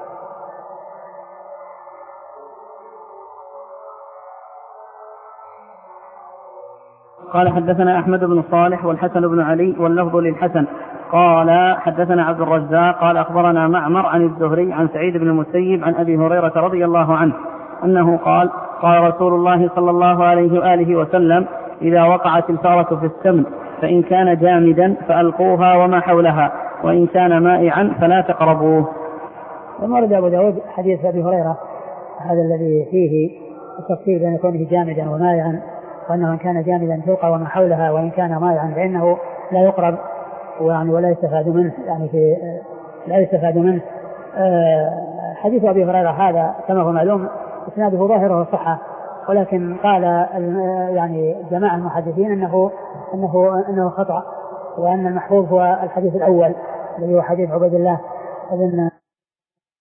قال حدثنا أحمد بن صالح والحسن بن علي واللفظ للحسن قال حدثنا عبد الرزاق قال أخبرنا معمر عن الزهري عن سعيد بن المسيب عن أبي هريرة رضي الله عنه أنه قال قال رسول الله صلى الله عليه وآله وسلم إذا وقعت الفارة في السمن فإن كان جامدا فألقوها وما حولها وإن كان مائعا فلا تقربوه. ومرد أبو داود حديث أبي هريرة هذا الذي فيه التفصيل بين كونه جامدا ومائعا وأنه إن كان جامدا تلقى وما حولها وإن كان مائعا فإنه لا يقرب ويعني ولا يستفاد منه يعني في لا يستفاد منه. حديث أبي هريرة هذا كما هو معلوم إسناده ظاهره الصحة ولكن قال يعني جماعة المحدثين أنه أنه أنه خطأ وأن المحفوظ هو الحديث الأول الذي هو حديث عبيد الله بن